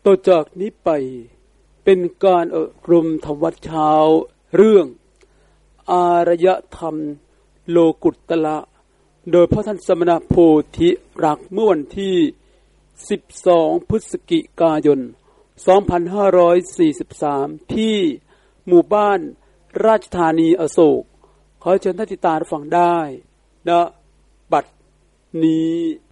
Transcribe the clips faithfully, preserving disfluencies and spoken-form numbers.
ต่อจากนี้ไปเป็นการอบรมธรรมวัดเช้าเรื่องอารยธรรมโลกุตตระโดยพระท่านสมณโพธิรักษ์เมื่อวันที่สิบสองพฤศจิกายนสองพันห้าร้อยสี่สิบสามที่หมู่บ้านราชธานีอโศกขอเชิญท่านติดตามฟังได้ณบัดนี้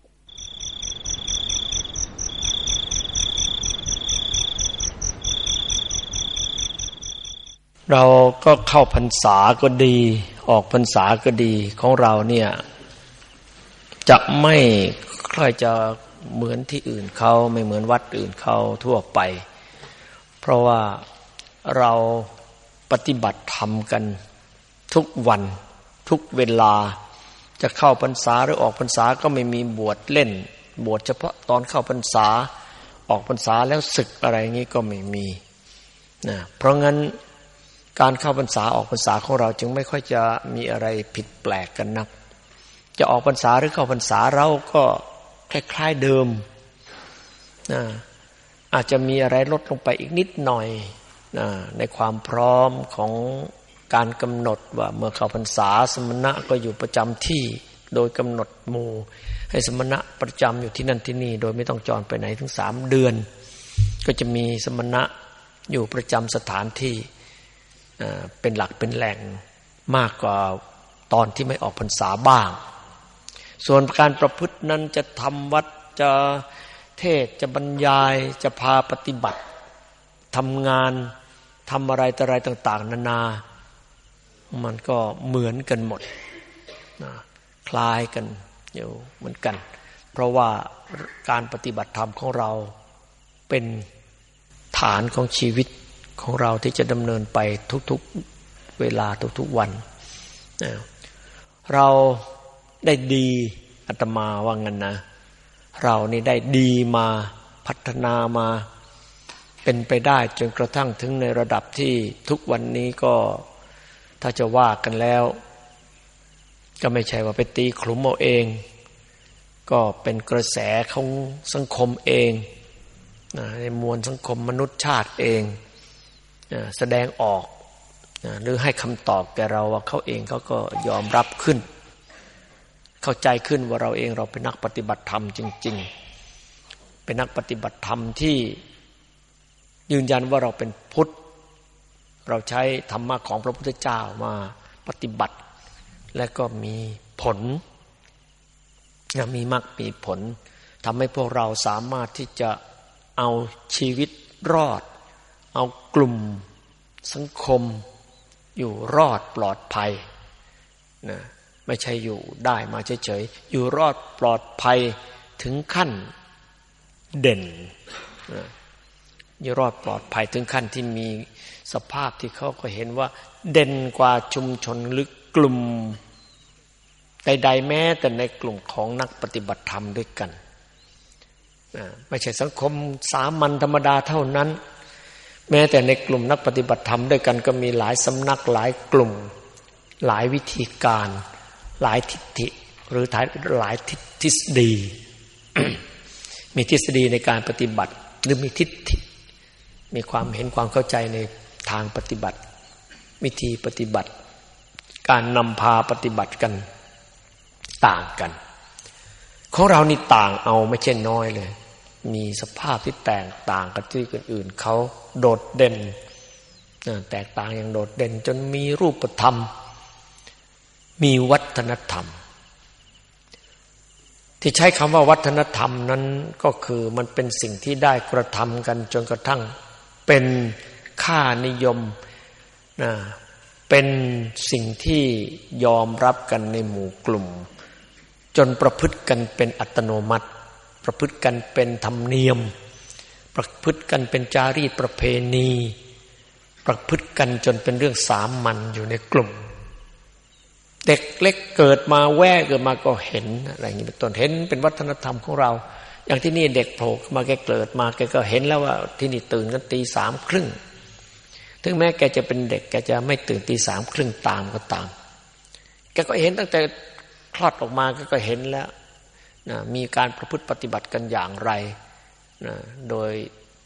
เราก็เข้าพรรษาก็ดีออกพรรษาก็ดีของเราเนี่ยจะไม่ค่อยจะเหมือนที่อื่นเขาไม่เหมือนวัดอื่นเขาทั่วไปเพราะว่าเราปฏิบัติธรรมกันทุกวันทุกเวลาจะเข้าพรรษาหรือออกพรรษาก็ไม่มีบวชเล่นบวชเฉพาะตอนเข้าพรรษาออกพรรษาแล้วศึกอะไรงี้ก็ไม่มีนะเพราะงั้นการเข้าพรรษาออกพรรษาของเราจึงไม่ค่อยจะมีอะไรผิดแปลกกันนักจะออกพรรษาหรือเข้าพรรษาเราก็คล้ายๆเดิมนะอาจจะมีอะไรลดลงไปอีกนิดหน่อยนะในความพร้อมของการกำหนดว่าเมื่อเข้าพรรษาสมณะก็อยู่ประจำที่โดยกำหนดหมู่ให้สมณะประจำอยู่ที่นั่นที่นี่โดยไม่ต้องจรไปไหนถึงสามเดือนก็จะมีสมณะอยู่ประจำสถานที่เป็นหลักเป็นแหล่งมากกว่าตอนที่ไม่ออกพรรษาบ้างส่วนการประพฤตินั้นจะทำวัดจะเทศจะบรรยายจะพาปฏิบัติทำงานทำอะไรต่ออะไรต่างๆนานามันก็เหมือนกันหมดนะคล้ายกันอยู่เหมือนกันเพราะว่าการปฏิบัติธรรมของเราเป็นฐานของชีวิตของเราที่จะดำเนินไปทุกๆเวลาทุกๆวันนะเราได้ดีอาตมาว่างั้นนะเรานี่ได้ดีมาพัฒนามาเป็นไปได้จนกระทั่งถึงในระดับที่ทุกวันนี้ก็ถ้าจะว่ากันแล้วก็ไม่ใช่ว่าไปตีขลุ่มเอาเองก็เป็นกระแสของสังคมเองนะในมวลสังคมมนุษยชาติเองแสดงออกหรือให้คำตอบแก่เราว่าเขาเองเขาก็ยอมรับขึ้นเข้าใจขึ้นว่าเราเองเราเป็นนักปฏิบัติธรรมจริงๆเป็นนักปฏิบัติธรรมที่ยืนยันว่าเราเป็นพุทธเราใช้ธรรมะของพระพุทธเจ้ามาปฏิบัติและก็มีผลมีมรรคมีผลทำให้พวกเราสามารถที่จะเอาชีวิตรอดเอากลุ่มสังคมอยู่รอดปลอดภัยนะไม่ใช่อยู่ได้มาเฉยๆอยู่รอดปลอดภัยถึงขั้นเด่นนะอยู่รอดปลอดภัยถึงขั้นที่มีสภาพที่เขาก็เห็นว่าเด่นกว่าชุมชนหรือกลุ่มใดๆแม้แต่ในกลุ่มของนักปฏิบัติธรรมด้วยกันนะไม่ใช่สังคมสามัญธรรมดาเท่านั้นแม้แต่ในกลุ่มนักปฏิบัติธรรมด้วยกันก็มีหลายสำนักหลายกลุ่มหลายวิธีการหลายทิฏฐิหรือหลายทฤษฎี มีทฤษฎีในการปฏิบัติหรือมีทิฏฐิมีความเห็นความเข้าใจในทางปฏิบัติวิธีปฏิบัติการนำพาปฏิบัติกันต่างกันของเรานี่ต่างเอาไม่ใช่น้อยเลยมีสภาพที่แตกต่างกับที่คนอื่นเขาโดดเด่นแตกต่างอย่างโดดเด่นจนมีรูปธรรมมีวัฒนธรรมที่ใช้คำว่าวัฒนธรรมนั้นก็คือมันเป็นสิ่งที่ได้กระทำกันจนกระทั่งเป็นค่านิยมนะเป็นสิ่งที่ยอมรับกันในหมู่กลุ่มจนประพฤติกันเป็นอัตโนมัติประพฤติกันเป็นธรรมเนียมประพฤติกันเป็นจารีตประเพณีประพฤติกันจนเป็นเรื่องสามัญอยู่ในกลุ่มเด็กเล็กเกิดมาแว่เกิดมาก็เห็นอะไรอย่างนี้เป็นต้นเห็นเป็นวัฒนธรรมของเราอย่างที่นี่เด็กโผล่มาแกเกิดมาแกก็เห็นแล้วว่าที่นี่ตื่นกันตีสามครึ่งถึงแม้แกจะเป็นเด็กแกจะไม่ตื่นตีสามครึ่งตามก็ตามแกก็เห็นตั้งแต่คลอดออกมาแกก็เห็นแล้วนะมีการประพฤติปฏิบัติกันอย่างไรนะโดย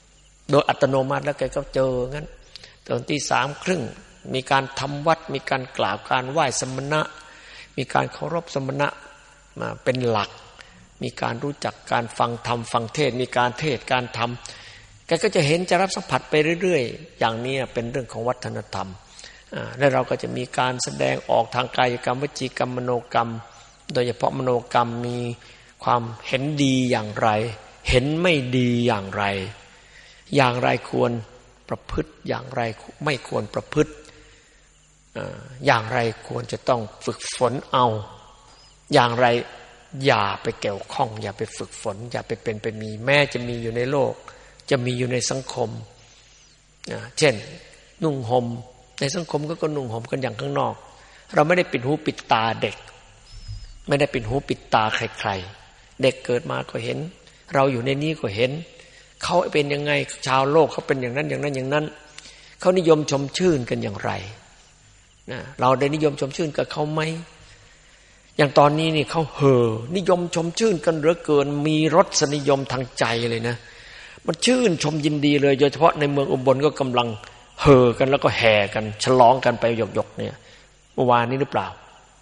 โดยอัตโนมัติแล้วแกก็เจองั้นตอนที่สามครึ่งมีการทำวัดมีการกล่าวการไหว้สมณะมีการเคารพสมณะมาเป็นหลักมีการรู้จักการฟังธรรมฟังเทศมีการเทศการทำแกก็จะเห็นจะรับสัมผัสไปเรื่อยๆอย่างนี้เป็นเรื่องของวัฒนธรรมและเราก็จะมีการแสดงออกทางกายกรรมวจีกรรมมโนกรรมโดยเฉพาะมโนกรรมมีความเห็นดีอย่างไรเห็นไม่ดีอย่างไรอย่างไรควรประพฤติอย่างไรไม่ควรประพฤติอย่างไรควรจะต้องฝึกฝนเอาอย่างไรอย่าไปเกี่ยวข้องอย่าไปฝึกฝนอย่าไปเป็นไปมีแม้จะมีอยู่ในโลกจะมีอยู่ในสังคมเช่นนุ่งห่มในสังคมก็ก็นุ่งห่มกันอย่างข้างนอกเราไม่ได้ปิดหูปิดตาเด็กไม่ได้ปิดหูปิดตาใครๆเด็กเกิดมาก็เห็นเราอยู่ในนี้ก็เห็นเขาเป็นยังไงชาวโลกเขาเป็นอย่างนั้นอย่างนั้นอย่างนั้นเขานิยมชมชื่นกันอย่างไรนะเราได้นิยมชมชื่นกับเขาไหมอย่างตอนนี้นี่เขาเห่อนิยมชมชื่นกันเหลือเกินมีรสนิยมทางใจเลยนะมันชื่นชมยินดีเลยโดยเฉพาะในเมืองอุบลก็กำลังเห่อกันแล้วก็แห่กันฉลองกันไปหยกๆเนี่ยเมื่อวานนี้หรือเปล่า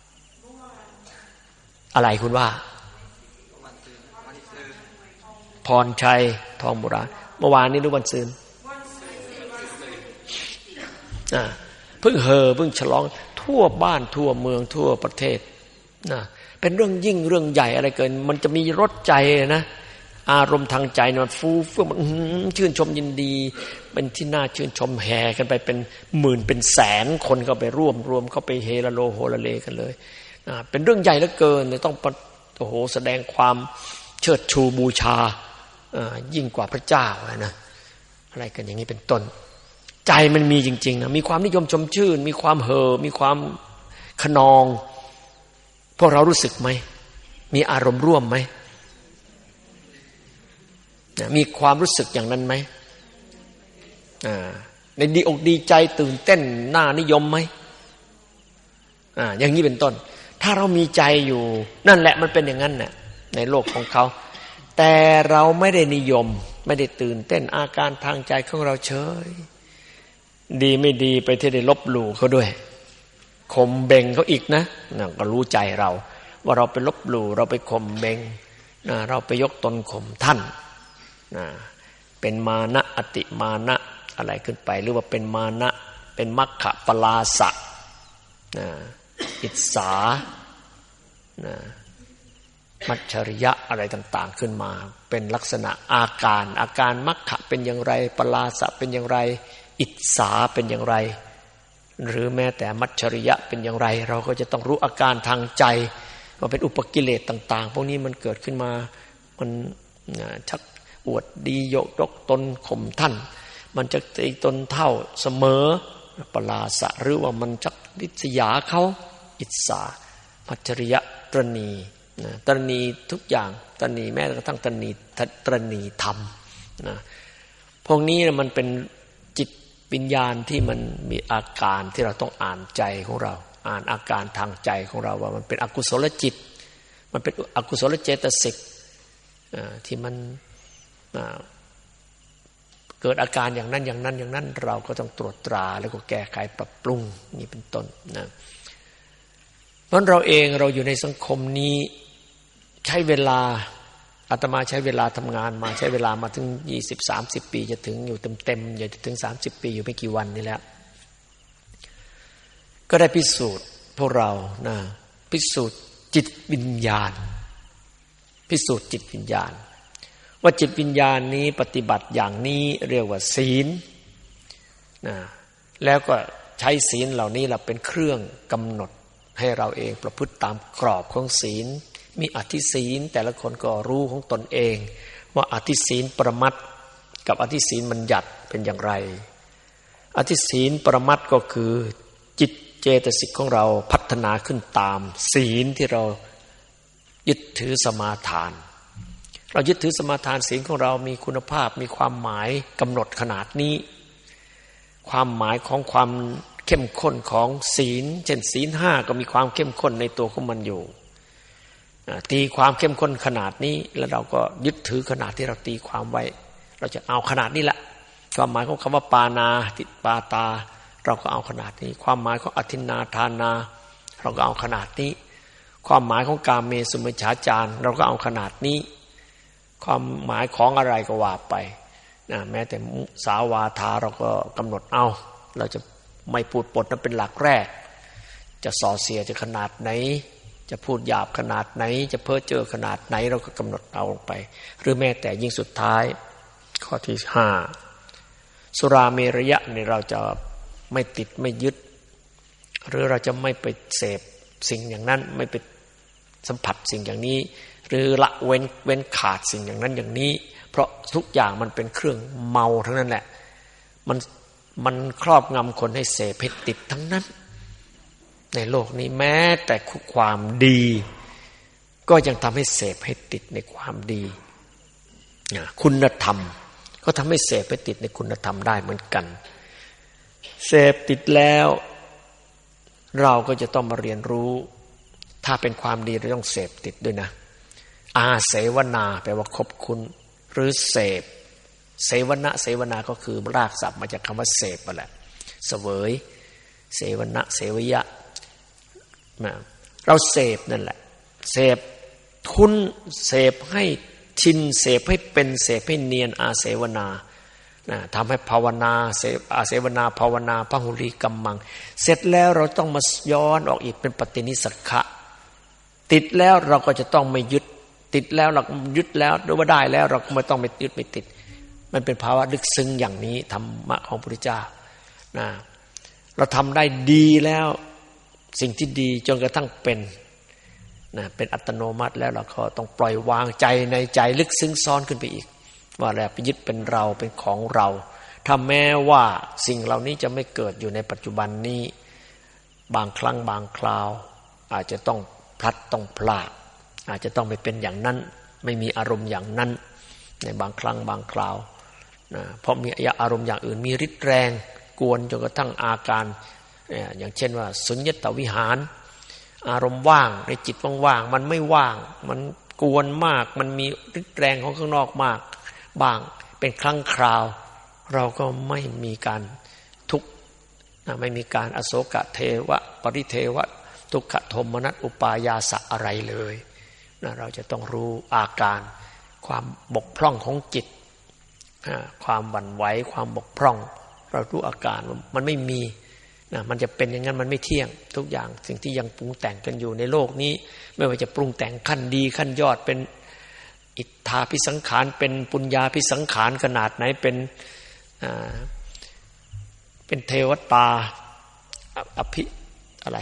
อะไรคุณว่าพรชัยทองโบราณเมื่อวานนี้หรือวันซืนอ่าเพิ่งเห่อเพิ่งฉลองทั่วบ้านทั่วเมืองทั่วประเทศนะเป็นเรื่องยิ่งเรื่องใหญ่อะไรเกินมันจะมีรสใจนะอารมณ์ทางใจมันฟูเฟื่องมันชื่นชมยินดีเป็นที่น่าชื่นชมแห่กันไปเป็นหมื่นเป็นแสนคนก็ไปร่วมรวมเข้าไปเฮละโลโฮละเลกันเลยนะเป็นเรื่องใหญ่เหลือเกินต้องโอ้โหแสดงความเชิดชูบูชายิ่งกว่าพระเจ้านะอะไรกันอย่างนี้เป็นต้นใจมันมีจริงๆนะมีความนิยมชมชื่นมีความเห่อมีความขนองพวกเรารู้สึกไหมมีอารมณ์ร่วมไหมมีความรู้สึกอย่างนั้นไหมในดีอกดีใจตื่นเต้นน่านิยมไหมอย่างนี้เป็นต้นถ้าเรามีใจอยู่นั่นแหละมันเป็นอย่างนั้นน่ะในโลกของเขาแต่เราไม่ได้นิยมไม่ได้ตื่นเต้นอาการทางใจของเราเฉยดีไม่ดีไปที่ได้ลบหลู่เขาด้วยข่มเบงเขาอีกนะนั่นก็รู้ใจเราว่าเราไปลบหลู่เราไปข่มเบงนะเราไปยกตนข่มท่านนะเป็นมานะอติมานะอะไรขึ้นไปหรือว่าเป็นมานะเป็นมัคคะปลาสะนะอิจฉานะมัจฉริยะอะไรต่างๆขึ้นมาเป็นลักษณะอาการอาการมัคคะเป็นอย่างไรปลาสะเป็นอย่างไรอิจฉาเป็นอย่างไรหรือแม้แต่มัจฉริยะเป็นอย่างไรเราก็จะต้องรู้อาการทางใจว่าเป็นอุปกิเลสต่างๆพวกนี้มันเกิดขึ้นมามันชักอวดดียกยกตนข่มท่านมันจะตีตนเท่าเสมอปลาสะหรือว่ามันชักริษยาเขาอิจฉามัจฉริยะตรณีตรณีทุกอย่างตรณีแม้กระทั่งตรณีตรณีธรรมนะพวกนี้มันเป็นจิตวิญญาณที่มันมีอาการที่เราต้องอ่านใจของเราอ่านอาการทางใจของเราว่ามันเป็นอกุศลจิตมันเป็นอกุศลเจตสิกที่มันเกิดอาการอย่างนั้นอย่างนั้นอย่างนั้นเราก็ต้องตรวจตราแล้วก็แก้ไขปรับปรุงนี่เป็นต้นนะเพราะเราเองเราอยู่ในสังคมนี้ใช้เวลาอาตมาใช้เวลาทำงานมาใช้เวลามาถึงยี่สิบ สามสิบปีจะถึงอยู่เต็มๆจะถึงสามสิบปีอยู่ไม่กี่วันนี่แล้วก็ได้พิสูจน์พวกเรานะพิสูจน์จิตวิญญาณพิสูจน์จิตวิญญาณว่าจิตวิญญาณนี้ปฏิบัติอย่างนี้เรียกว่าศีลนะแล้วก็ใช้ศีลเหล่านี้แหละเป็นเครื่องกำหนดให้เราเองประพฤติตามกรอบของศีลมีอธิศีลแต่ละคนก็รู้ของตนเองว่าอธิศีลปรมัตถ์กับอธิศีลบัญญัติเป็นอย่างไรอธิศีลปรมัตถ์ก็คือจิตเจตสิกของเราพัฒนาขึ้นตามศีลที่เรายึดถือสมาทานเรายึดถือสมาทานศีลของเรามีคุณภาพมีความหมายกำหนดขนาดนี้ความหมายของความเข้มข้นของศีลเช่นศีลห้าก็มีความเข้มข้นในตัวของมันอยู่ตีความเข้มข้นขนาดนี้แล้วเราก็ยึดถือขนาดที่เราตีความไว้เราจะเอาขนาดนี้แหละความหมายของคำว่าปานาติปาตาเราก็เอาขนาดนี้ความหมายของอทินนาทานาเราก็เอาขนาดนี้ความหมายของกามเมสุมิจฉาจารเราก็เอาขนาดนี้ความหมายของอะไรก็ว่าไปนะแม้แต่มุสาวาทาเราก็กำหนดเอาเราจะไม่พูดปดนั้นเป็นหลักแรกจะส่อเสียจะขนาดไหนจะพูดหยาบขนาดไหนจะเพ้อเจ้อขนาดไหนเราก็กำหนดเอาลงไปหรือแม้แต่ยิ่งสุดท้ายข้อที่ห้าสุราเมรยะเนี่ยเราจะไม่ติดไม่ยึดหรือเราจะไม่ไปเสพสิ่งอย่างนั้นไม่ไปสัมผัสสิ่งอย่างนี้หรือละเว้นเว้นขาดสิ่งอย่างนั้นอย่างนี้เพราะทุกอย่างมันเป็นเครื่องเมาทั้งนั้นแหละมันมันครอบงำคนให้เสพให้ติดทั้งนั้นในโลกนี้แม้แต่ความดีก็ยังทำให้เสพให้ติดในความดีคุณธรรมก็ทำให้เสพให้ติดในคุณธรรมได้เหมือนกันเสพติดแล้วเราก็จะต้องมาเรียนรู้ถ้าเป็นความดีเราต้องเสพติดด้วยนะอาเสวนาแปลว่าคบคุณหรือเสพเสวนะเสวนาก็คือรากศัพท์มาจากคำว่าเสพนั่นแหละเสวยเสวนะเสวยะเราเสพนั่นแหละเสพคุณเสพให้ชินเสพให้เป็นเสพให้เนียนอาเสวนานะทำให้ภาวนาเสพอาเสวนาภาวนาพหุลีกัมมังเสร็จแล้วเราต้องมาย้อนออกอีกเป็นปฏินิสสักขะติดแล้วเราก็จะต้องไม่ยึดติดแล้วเรายึดแล้วหรือว่าได้แล้วเราก็ไม่ต้องไม่ยึดไม่ติดมันเป็นภาวะลึกซึ้งอย่างนี้ธรรมะของพระพุทธเจ้านะเราทำได้ดีแล้วสิ่งที่ดีจนกระทั่งเป็นนะเป็นอัตโนมัติแล้วเราก็ต้องปล่อยวางใจในใจลึกซึ้งซ้อนขึ้นไปอีกว่าแล้วไปยึดเป็นเราเป็นของเราถ้าแม้ว่าสิ่งเหล่านี้จะไม่เกิดอยู่ในปัจจุบันนี้บางครั้งบางคราวอาจจะต้องพลัดต้องพลาดอาจจะต้องไม่เป็นอย่างนั้นไม่มีอารมณ์อย่างนั้นในบางครั้งบางคราวนะเพราะมีอารมณ์อย่างอื่นมีฤทธิ์แรงกวนจนกระทั่งอาการอย่างเช่นว่าสุญญตวิหารอารมณ์ว่างในจิตว่างๆมันไม่ว่างมันกวนมากมันมีฤทธิ์แรงของข้างนอกมากบ้างเป็นครั้งคราวเราก็ไม่มีการทุกข์ไม่มีการอโศกเทวะปริเทวะทุกขโทมนัสอุปายาสะอะไรเลยนะเราจะต้องรู้อาการความบกพร่องของจิตความหวั่นไหวความบกพร่องเรารู้อาการมันไม่มีนะมันจะเป็นอย่างนั้นมันไม่เที่ยงทุกอย่างสิ่งที่ยังปรุงแต่งกันอยู่ในโลกนี้ไม่ว่าจะปรุงแต่งขั้นดีขั้นยอดเป็นอิทธาภิสังขารเป็นปุญญาภิสังขารขนาดไหนเป็นอ่าเป็นเทวตาอภิอะไร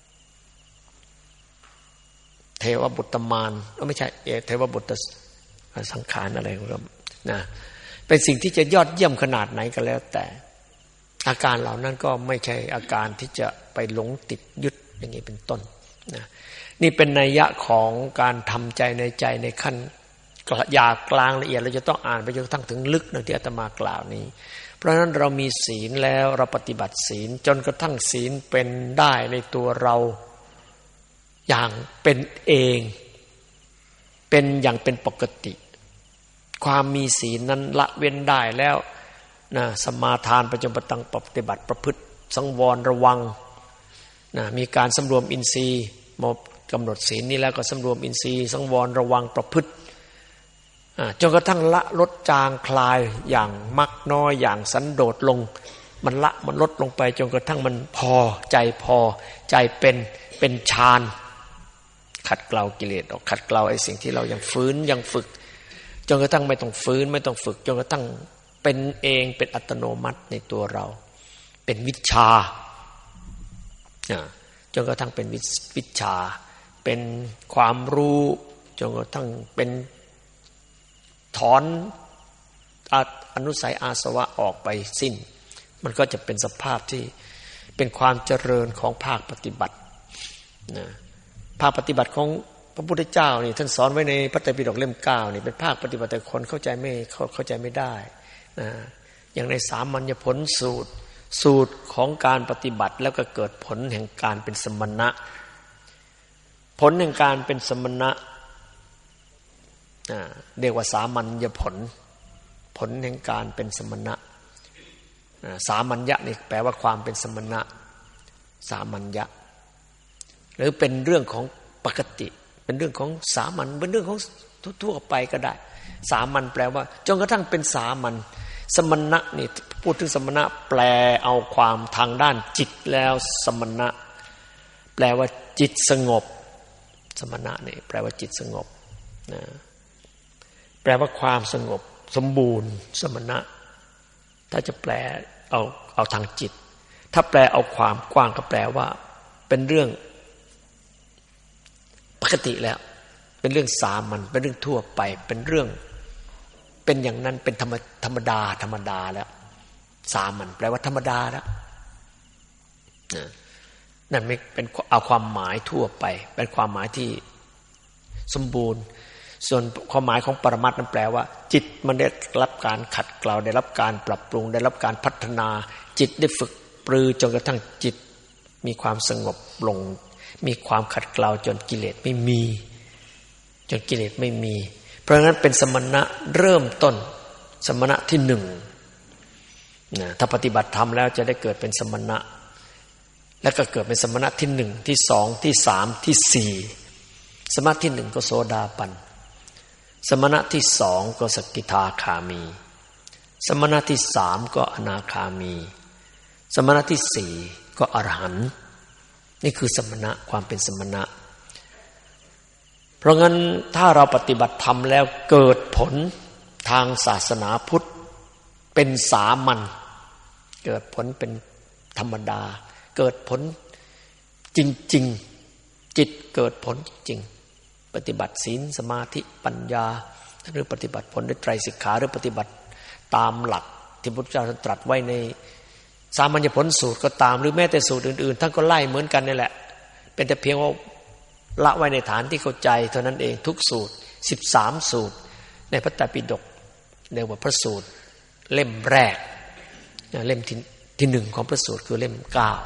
เทวบุตรมารก็ไม่ใช่เทวบุตรสังขารอะไรก็นะเป็นสิ่งที่จะยอดเยี่ยมขนาดไหนก็แล้วแต่อาการเหล่านั้นก็ไม่ใช่อาการที่จะไปหลงติดยึดอย่างนี้เป็นต้นนะนี่เป็นนัยยะของการทำใจในใจในขั้นหยาบกลางละเอียดเราจะต้องอ่านไปจนกระทั่งถึงลึกนะที่อาตมากล่าวนี้เพราะฉะนั้นเรามีศีลแล้วเราปฏิบัติศีลจนกระทั่งศีลเป็นได้ในตัวเราอย่างเป็นเองเป็นอย่างเป็นปกติความมีศีลนั้นละเว้นได้แล้วนะสมาทานประจำประตังปฏิบัติประพฤติสังวรระวังนะมีการสำรวมอินทรีย์มากำหนดศีลนี้แล้วก็สำรวมอินทรีย์สังวรระวังประพฤติจนกระทั่งละลดจางคลายอย่างมักน้อยอย่างสันโดษลงมันละมันลดลงไปจนกระทั่งมันพอใจพอใจเป็นเป็นฌานขัดเกลากิเลสออกขัดเกลาไอ้สิ่งที่เรายังฝืนยังฝึกจนกระทั่งไม่ต้องฝืนไม่ต้องฝึกจนกระทั่งเป็นเองเป็นอัตโนมัติในตัวเราเป็นวิชาจนกระทั่งเป็นวิชาเป็นความรู้จนกระทั่งเป็นถอนอนุสัยอาสวะออกไปสิ้นมันก็จะเป็นสภาพที่เป็นความเจริญของภาคปฏิบัตินะภาคปฏิบัติของพระพุทธเจ้านี่ท่านสอนไว้ในพระไตรปิฎกเล่มเก้านี่เป็นภาคปฏิบัติแต่คนเข้าใจไม่เข้าใจไม่ได้นะอย่างในสามัญญผลสูตรสูตรของการปฏิบัติแล้วก็เกิดผลแห่งการเป็นสมณะผลแห่งการเป็นสมณะเรียกว่าสามัญญผลผลแห่งการเป็นสมณะสามัญญะนี่แปลว่าความเป็นสมณะสามัญญะหรือเป็นเรื่องของปกติเป็นเรื่องของสามัญเป็นเรื่องของทั่วๆไปก็ได้สามัญแปลว่าจนกระทั่งเป็นสามัญสมณะนี่พูดถึงสมณะแปลเอาความทางด้านจิตแล้วสมณะแปลว่าจิตสงบสมณะนี่แปลว่าจิตสงบนะแปลว่าความสงบสมบูรณ์สมณะถ้าจะแปลเอาเอาทางจิตถ้าแปลเอาความกว้างก็แปลว่าเป็นเรื่องปกติแล้วเป็นเรื่องสามัญเป็นเรื่องทั่วไปเป็นเรื่องเป็นอย่างนั้นเป็นธรรมธรรมดาธรรมดาแล้วสามัญแปลว่าธรรมดาแล้วนั่นไม่เป็นเอาความหมายทั่วไปเป็นความหมายที่สมบูรณ์ส่วนความหมายของปรมัตถ์นั้นแปลว่าจิตมันได้รับการขัดเกลาได้รับการปรับปรุงได้รับการพัฒนาจิตได้ฝึกปรือจนกระทั่งจิตมีความสงบลงมีความขัดเกลาจนกิเลสไม่มีจนกิเลสไม่มีเพราะงั้นเป็นสมณะเริ่มต้นสมณะที่หนึ่งนะถ้าปฏิบัติธรรมแล้วจะได้เกิดเป็นสมณะแล้วก็เกิดเป็นสมณะที่หนึ่งที่สองที่สามที่สี่สมณะที่หนึ่งก็โสดาปันสมณะที่สองก็สกิทาคามีสมณะที่สามก็อนาคามีสมณะที่สี่ก็อรหันต์นี่คือสมณะความเป็นสมณะเพราะงั้นถ้าเราปฏิบัติธรรมแล้วเกิดผลทางศาสนาพุทธเป็นสามัญเกิดผลเป็นธรรมดาเกิดผลจริงๆจิตเกิดผลจริงปฏิบัติศีลสมาธิปัญญาหรือปฏิบัติผลด้วยไตรสิกขาหรือปฏิบัติตามหลักที่พระพุทธเจ้าตรัสไว้ในสามัญญผลสูตรก็ตามหรือแม้แต่สูตรอื่นๆท่านก็ไล่เหมือนกันนี่แหละเป็นแต่เพียงว่าละไว้ในฐานที่เข้าใจเท่านั้นเองทุกสูตรสิบสามสูตรในพระไตรปิฎกเรียกว่าพระสูตรเล่มแรกเล่มที่ที่หนึ่งของพระสูตรคือเล่มเก้า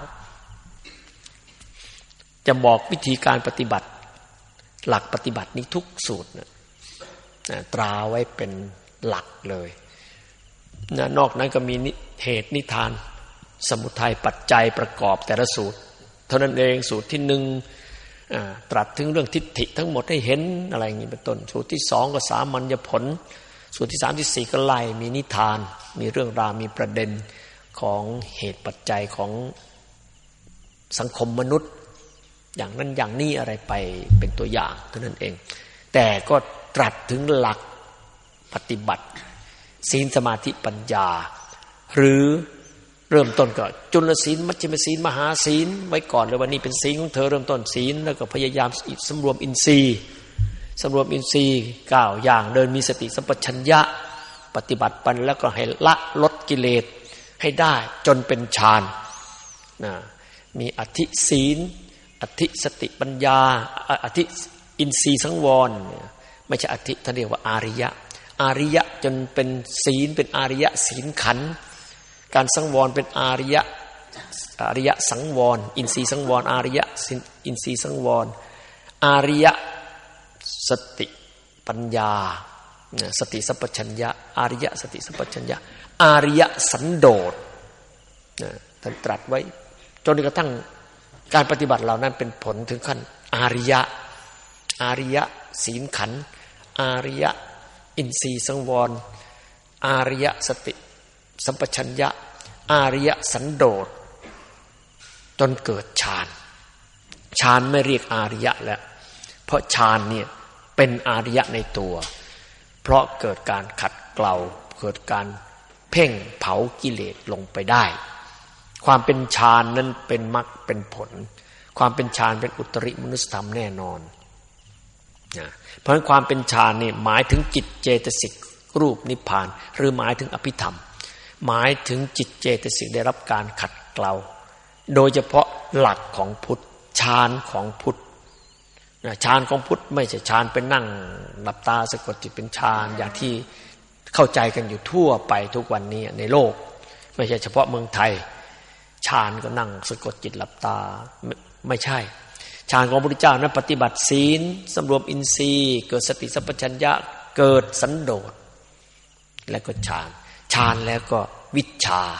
จะบอกวิธีการปฏิบัติหลักปฏิบัตินี้ทุกสูตรนะตราไว้เป็นหลักเลยนะนอกนั้นก็มีเหตุนิทานสมุทัยปัจจัยประกอบแต่ละสูตรเท่านั้นเองสูตรที่หนึ่งตรัสถึงเรื่องทิฏฐิทั้งหมดให้เห็นอะไรอย่างนี้เป็นต้นสูตรที่สองก็สามัญญผลสูตรที่สามที่สี่ก็ไล่มีนิทานมีเรื่องราวมีประเด็นของเหตุปัจจัยของสังคมมนุษย์อย่างนั้นอย่างนี้อะไรไปเป็นตัวอย่างเท่านั้นเองแต่ก็ตรัสถึงหลักปฏิบัติศีลสมาธิปัญญาหรือเริ่มต้นก็จุลศีลมัชฌิมศีลมหาศีลไว้ก่อนเลยว่านี่เป็นศีลของเธอเริ่มต้นศีลแล้วก็พยายามสำรวมอินทรีย์สำรวมอินทรีย์เก้าอย่างเดินมีสติสัมปชัญญะปฏิบัติปัญแล้วก็ให้ละลดกิเลสให้ได้จนเป็นฌานนะมีอธิศีลอธิสติปัญญาอธิอินทรีย์สังวรไม่ใช่อธิท่านเรียกว่าอาริยะอาริยะจนเป็นศีลเป็นอาริยะศีลขันธ์การสังวรเป็นอาริยะอาริยะสังวรอินทรีย์สังวรอาริยะอินทรีย์สังวรอาริยะสติปัญญาสติสัพพัญญะอาริยะสติสัพพัญญะอาริยะสันโดษท่านตรัสไว้จนกระทั่งการปฏิบัติเหล่านั้นเป็นผลถึงขั้นอาริยะอาริยะศีลขันธ์อาริยะอินทรีย์สังวรอาริยะสติสัมปชัญญะอาริยะสันโดษจนเกิดฌานฌานไม่เรียกอาริยะแล้วเพราะฌานเนี่ยเป็นอาริยะในตัวเพราะเกิดการขัดเกลาเกิดการเพ่งเผากิเลสลงไปได้ความเป็นฌานนั้นเป็นมรรคเป็นผลความเป็นฌานเป็นอุตริมนุสธรรมแน่นอนนะเพราะฉะนั้นความเป็นฌานนี่หมายถึงจิตเจตสิกรูปนิพพานหรือหมายถึงอภิธรรมหมายถึงจิตเจตสิกได้รับการขัดเกลาโดยเฉพาะหลักของพุทธฌานของพุทธฌานของพุทธไม่ใช่ฌานเป็นนั่งหลับตาสะกดจิตเป็นฌานอย่างที่เข้าใจกันอยู่ทั่วไปทุกวันนี้ในโลกไม่ใช่เฉพาะเมืองไทยฌานก็นั่งสะกดจิตหลับตาไม่ไม่ใช่ฌานของพระพุทธเจ้านั้นปฏิบัติศีลสำรวมอินทรีย์เกิดสติสัมปชัญญะเกิดสันโดษและก็ฌานฌานแล้วก็วิชชา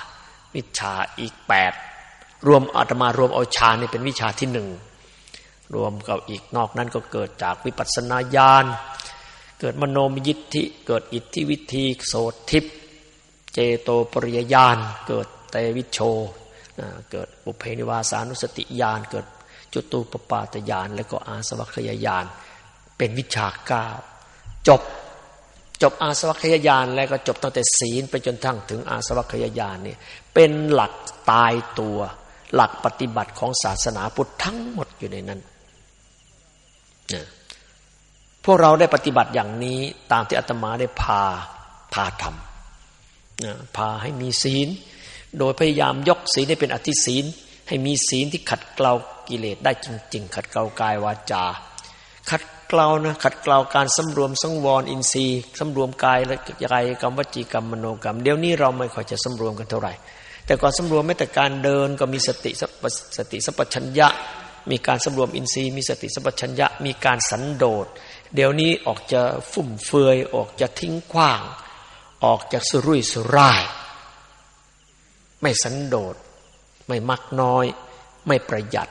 วิชาอีกแปดรวมอาตมารวมเอาฌานนี่เป็นวิชาที่หนึ่งรวมกับอีกนอกนั้นก็เกิดจากวิปัสสนาญาณเกิดมโนมยิทธิเกิดอิทธิวิธีโสทิพย์เจโตปริยญาณเกิดเตวิชโชเกิดปุเพนิวาสานุสติญาณเกิดจุตูปปาตญาณแล้วก็อาสวัคคยญาณเป็นวิชาเก้าจบจบอาสวัคคยญาณแล้วก็จบตั้งแต่ศีลไปจนทั้งถึงอาสวัคคยญาณนี่เป็นหลักตายตัวหลักปฏิบัติของศาสนาพุทธทั้งหมดอยู่ในนั้นนะพวกเราได้ปฏิบัติอย่างนี้ตามที่อาตมาได้พาพาทำนะพาให้มีศีลโดยพยายามยกศีลให้เป็นอธิศีลให้มีศีลที่ขัดเกลากิเลสได้จริงๆขัดเกลากายวาจาขัดเกลานะขัดเกลาการสำรวมสังวรอินทรีย์สำรวมกายและกายกรรมวจีกรรมมโนกรรมเดี๋ยวนี้เราไม่ค่อยจะสำรวมกันเท่าไหร่แต่ก่อนสำรวมแม้แต่การเดินก็มีสติสติสัพพัญญะมีการสำรวมอินทรีย์มีสติสัพพัญญะมีการสันโดษเดี๋ยวนี้ออกจะฟุ่มเฟือยออกจะทิ้งขว้างออกจากสุรุ่ยสุร่ายไม่สันโดษไม่มักน้อยไม่ประหยัด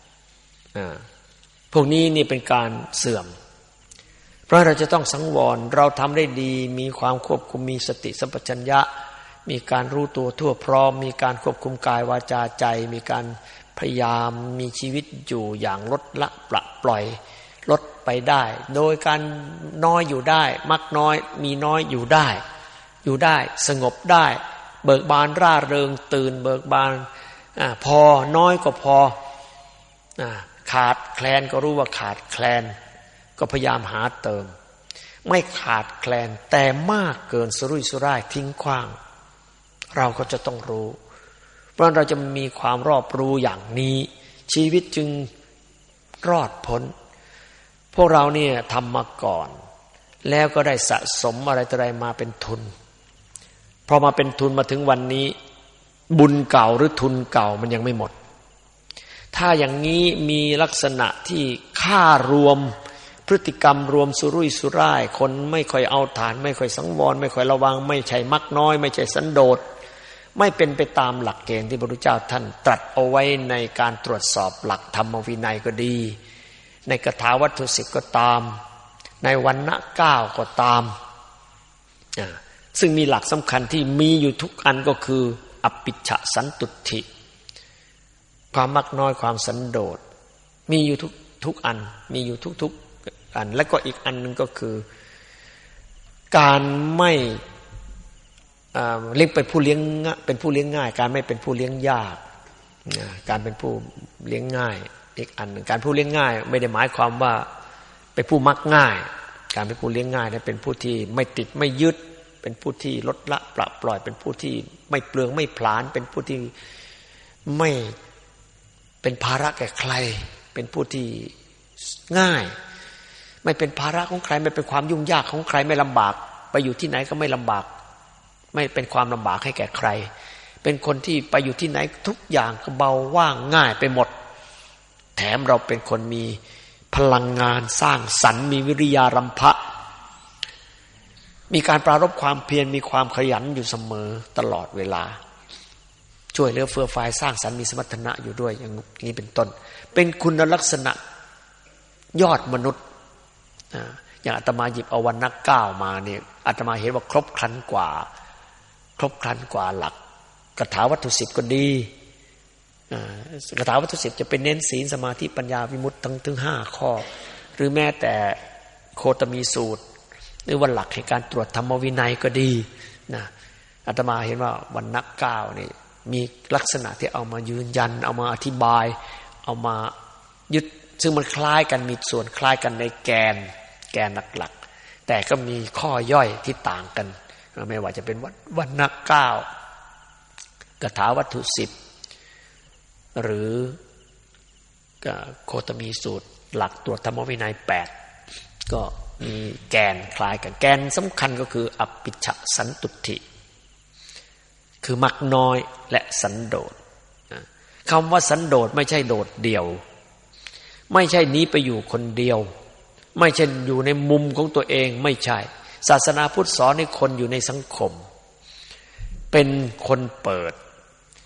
พวกนี้นี่เป็นการเสื่อมเพราะเราจะต้องสังวรเราทำได้ดีมีความควบคุมมีสติสัมปชัญญะมีการรู้ตัวทั่วพร้อมมีการควบคุมกายวาจาใจมีการพยายามมีชีวิตอยู่อย่างลดละปละปล่อยลดไปได้โดยการน้อยอยู่ได้มักน้อยมีน้อยอยู่ได้อยู่ได้สงบได้เบิกบานร่าเริงตื่นเบิกบานอ่าพอน้อยก็พออ่าขาดแคลนก็รู้ว่าขาดแคลนก็พยายามหาเติมไม่ขาดแคลนแต่มากเกินสุรุ่ยสุร่ายทิ้งขว้างเราก็จะต้องรู้เพราะเราจะมีความรอบรู้อย่างนี้ชีวิตจึงรอดพ้นพวกเราเนี่ยทำมาก่อนแล้วก็ได้สะสมอะไรต่ออะไรมาเป็นทุนพอมาเป็นทุนมาถึงวันนี้บุญเก่าหรือทุนเก่ามันยังไม่หมดถ้าอย่างนี้มีลักษณะที่ค่ารวมพฤติกรรมรวมสุรุ่ยสุร่ายคนไม่ค่อยเอาฐานไม่ค่อยสังวรไม่ค่อยระวังไม่ใช่มักน้อยไม่ใช่สันโดษไม่เป็นไปตามหลักเกณฑ์ที่พระพุทธเจ้าท่านตรัสเอาไว้ในการตรวจสอบหลักธรรมวินัยก็ดีในกถาวัตถุสิบก็ตามในวรรณะเก้าก็ตามซึ่งมีหลักสำคัญที่มีอยู่ทุกอันก็คืออปิชฌสันตุถิความมักน้อยความสันโดษมีอยู่ทุกทุกอันมีอยู่ทุกทุกอันและก็อีกอันนึงก็คือการไม่เลี้ยงเป็นผู้เลี้ยงเป็นผู้เลี้ยงง่ายการไม่เป็นผู้เลี้ยงยากการเป็นผู้เลี้ยงง่ายอีกอันหนึ่งการผู้เลี้ยงง่ายไม่ได้หมายความว่าเป็นผู้มักง่ายการเป็นผู้เลี้ยงง่ายนั้นเป็นผู้ที่ไม่ติดไม่ยึดเป็นผู้ที่ลดละปละปล่อยเป็นผู้ที่ไม่เปลืองไม่ผลาญเป็นผู้ที่ไม่เป็นภาระแก่ใครเป็นผู้ที่ง่ายไม่เป็นภาระของใครไม่เป็นความยุ่งยากของใครไม่ลำบากไปอยู่ที่ไหนก็ไม่ลำบากไม่เป็นความลำบากให้แก่ใครเป็นคนที่ไปอยู่ที่ไหนทุกอย่างก็เบาว่างง่ายไปหมดแถมเราเป็นคนมีพลังงานสร้างสรรค์มีวิริยารัมภะมีการปรารภความเพียรมีความขยันอยู่เสมอตลอดเวลาช่วยเหลือเฟื่อฟายสร้างสรรค์มีสมรรถนะอยู่ด้วยอย่างนี้เป็นต้นเป็นคุณลักษณะยอดมนุษย์อย่างอาตมาหยิบเอาวรรณะเก้ามาเนี่ยอาตมาเห็นว่าครบครันกว่าครบครันกว่าหลักคาถาวัตถุสิบก็ดีคาถาวัตถุสิบจะเป็นเน้นศีลสมาธิปัญญาวิมุตติทั้งถึงห้าข้อหรือแม้แต่โคตมีสูตรหรือว่าหลักในการตรวจธรรมวินัยก็ดีนะอาตมาเห็นว่าวรรณะเก้านี่มีลักษณะที่เอามายืนยันเอามาอธิบายเอามายึดซึ่งมันคล้ายกันมีส่วนคล้ายกันในแกนแกนหลักๆแต่ก็มีข้อย่อยที่ต่างกันไม่ว่าจะเป็นวรรณะเก้าคาถาวัตถุสิบหรือโคตมีสูตรหลักตรวจธรรมวินัยแปดก็มีแกนคล้ายกันแกนสำคัญก็คืออปิชฌสันตุถิคือมักน้อยและสันโดษคำว่าสันโดษไม่ใช่โดดเดี่ยวไม่ใช่หนีไปอยู่คนเดียวไม่ใช่อยู่ในมุมของตัวเองไม่ใช่ศาสนาพุทธสอนให้คนอยู่ในสังคมเป็นคนเปิด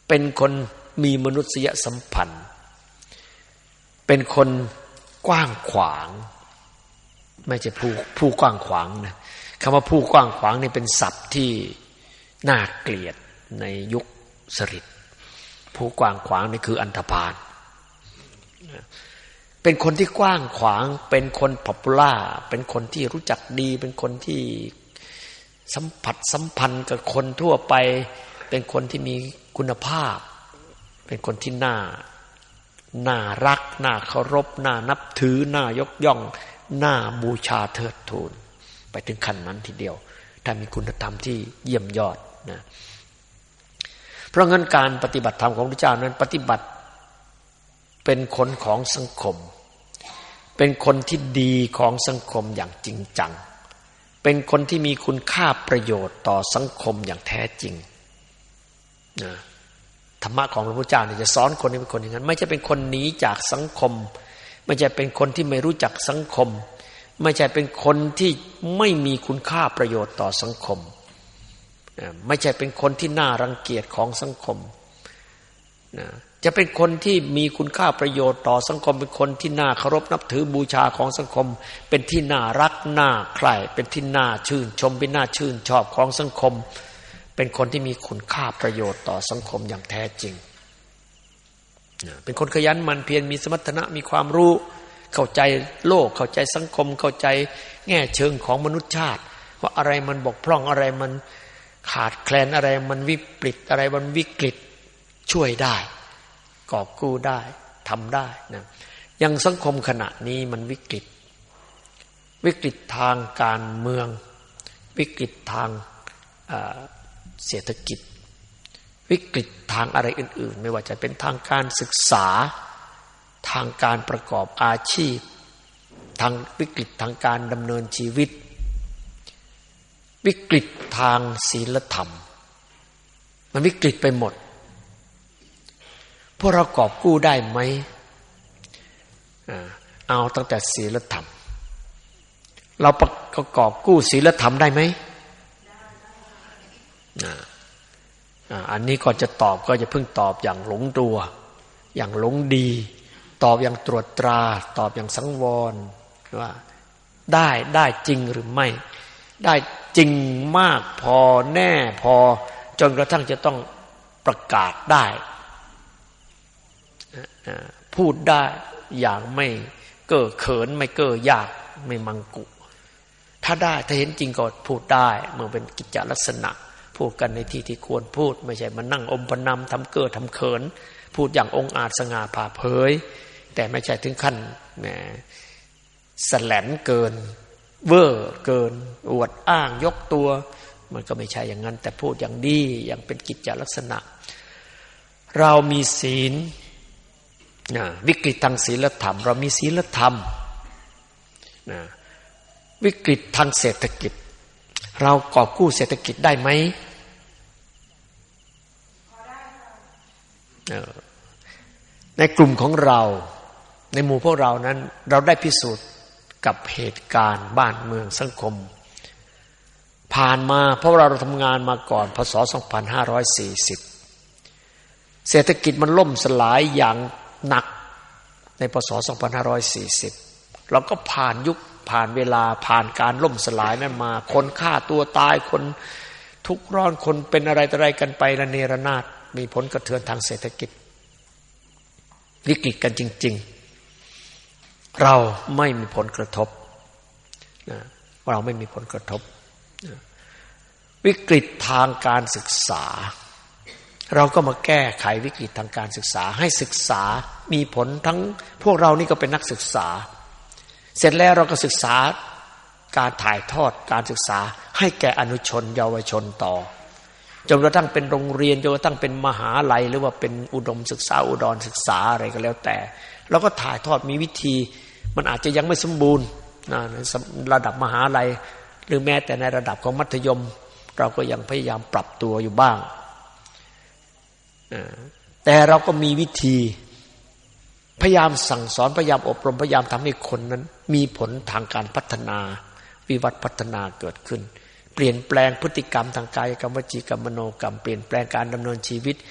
เป็นคนมีมนุษยสัมพันธ์เป็นคนกว้างขวางไม่ใช่ผู้ผู้กว้างขวางนะคำว่าผู้กว้างขวางนี่เป็นศัพท์ที่น่าเกลียดในยุคสฤษดิ์ผู้กว้างขวางนี่คืออันธพาลเป็นคนที่กว้างขวางเป็นคนป๊อปปูล่าเป็นคนที่รู้จักดีเป็นคนที่สัมผัสสัมพันธ์กับคนทั่วไปเป็นคนที่มีคุณภาพเป็นคนที่น่าน่ารักน่าเคารพน่านับถือน่ายกย่องน่าบูชาเทิดทูนไปถึงขั้นนั้นทีเดียวถ้ามีคุณธรรมที่เยี่ยมยอดนะเพราะงั้นการปฏิบัติธรรมของพระเจ้านั้นปฏิบัติเป็นคนของสังคมเป็นคนที่ดีของสังคมอย่างจริงจังเป็นคนที่มีคุณค่าประโยชน์ต่อสังคมอย่างแท้จริงนะธรรมะของพระพุทธเจ้าเนี่ยจะสอนคนให้เป็นคนอย่างนั้นไม่ใช่เป็นคนหนีจากสังคมไม่ใช่เป็นคนที่ไม่รู้จักสังคมไม่ใช่เป็นคนที่ไม่มีคุณค่าประโยชน์ต่อสังคมไม่ใช่เป็นคนที่น่ารังเกียจของสังคมนะจะเป็นคนที่มีคุณค่าประโยชน์ต่อสังคมเป็นคนที่น่าเคารพนับถือบูชาของสังคมเป็นที่น่ารักน่าใคร่เป็นที่น่าชื่นชมเป็นน่าชื่นชอบของสังคมเป็นคนที่มีคุณค่าประโยชน์ต่อสังคมอย่างแท้จริงเป็นคนขยันหมั่นเพียรมีสมรรถนะมีความรู้เข้าใจโลกเข้าใจสังคมเข้าใจแง่เชิงของมนุษยชาติว่าอะไรมันบกพร่องอะไรมันขาดแคลนอะไรมันวิปริตอะไรมันวิกฤตช่วยได้กอบกู้ได้ทำได้นะอย่างสังคมขณะนี้มันวิกฤตวิกฤตทางการเมืองวิกฤตทางเศรษฐกิจวิกฤตทางอะไรอื่นๆไม่ว่าจะเป็นทางการศึกษาทางการประกอบอาชีพทางวิกฤตทางการดำเนินชีวิตวิกฤตทางศีลธรรมมันวิกฤตไปหมดพวกเรากอบกู้ได้ไหมเอาตั้งแต่ศีลธรรมเราประกอบกู้ศีลธรรมได้ไหมอันนี้ก่อนจะตอบก็จะเพิ่งตอบอย่างหลงตัวอย่างหลงดีตอบอย่างตรวจตราตอบอย่างสังวรว่าได้ได้จริงหรือไม่ได้จริงมากพอแน่พอจนกระทั่งจะต้องประกาศได้พูดได้อย่างไม่เก้อเขินไม่เก้อยากไม่มังกุถ้าได้ถ้าเห็นจริงก็พูดได้เมื่อเป็นกิจจลักษณะพูดกันในที่ที่ควรพูดไม่ใช่มานั่งอมพนำทำเก้อทำเขินพูดอย่างองอาจสง่าผ่าเผยแต่ไม่ใช่ถึงขั้นแหมแสลนเกินเวอร์เกินอวดอ้างยกตัวมันก็ไม่ใช่อย่างนั้นแต่พูดอย่างดีอย่างเป็นกิจจลักษณะเรามีศีลวิกฤตทางศีลธรรมเรามีศีลธรรมวิกฤตทางเศรษฐกิจเรากอบกู้เศรษฐกิจได้ไหมในกลุ่มของเราในหมู่พวกเรานั้นเราได้พิสูจน์กับเหตุการณ์บ้านเมืองสังคมผ่านมาเพราะเราทำงานมาก่อนพศสองพันห้าร้อยสี่สิบเศรษฐกิจมันล่มสลายอย่างหนักในพศสองพันห้าร้อยสี่สิบเราก็ผ่านยุคผ่านเวลาผ่านการล่มสลายนั้นมาคนฆ่าตัวตายคนทุกข์ร้อนคนเป็นอะไรต่ออะไรกันไประเนระนาดมีผลกระเทือนทางเศรษฐกิจวิกฤตกันจริงๆเราไม่มีผลกระทบนะเราไม่มีผลกระทบนะวิกฤตทางการศึกษาเราก็มาแก้ไขวิกฤตทางการศึกษาให้ศึกษามีผลทั้งพวกเรานี่ก็เป็นนักศึกษาเสร็จแล้วเราก็ศึกษาการถ่ายทอดการศึกษาให้แก่อนุชนเยาวชนต่อจนกระทั่งเป็นโรงเรียนจนกระทั่งเป็นมหาลัยหรือว่าเป็นอุดมศึกษาอุดรศึกษาอะไรก็แล้วแต่เราก็ถ่ายทอดมีวิธีมันอาจจะยังไม่สมบูรณ์นะระดับมหาลัยหรือแม้แต่ในระดับของมัธยมเราก็ยังพยายามปรับตัวอยู่บ้างแต่เราก็มีวิธีพยายามสั่งสอนพยายามอบรมพยายามทำให้คนนั้นมีผลทางการพัฒนาวิวัฒน์พัฒนาเกิดขึ้นเปลี่ยนแปลงพฤติกรรมทางกายกรรมวจีกรรมมโนกรรมเปลี่ยนแปลงการดำเนินชีวิตเป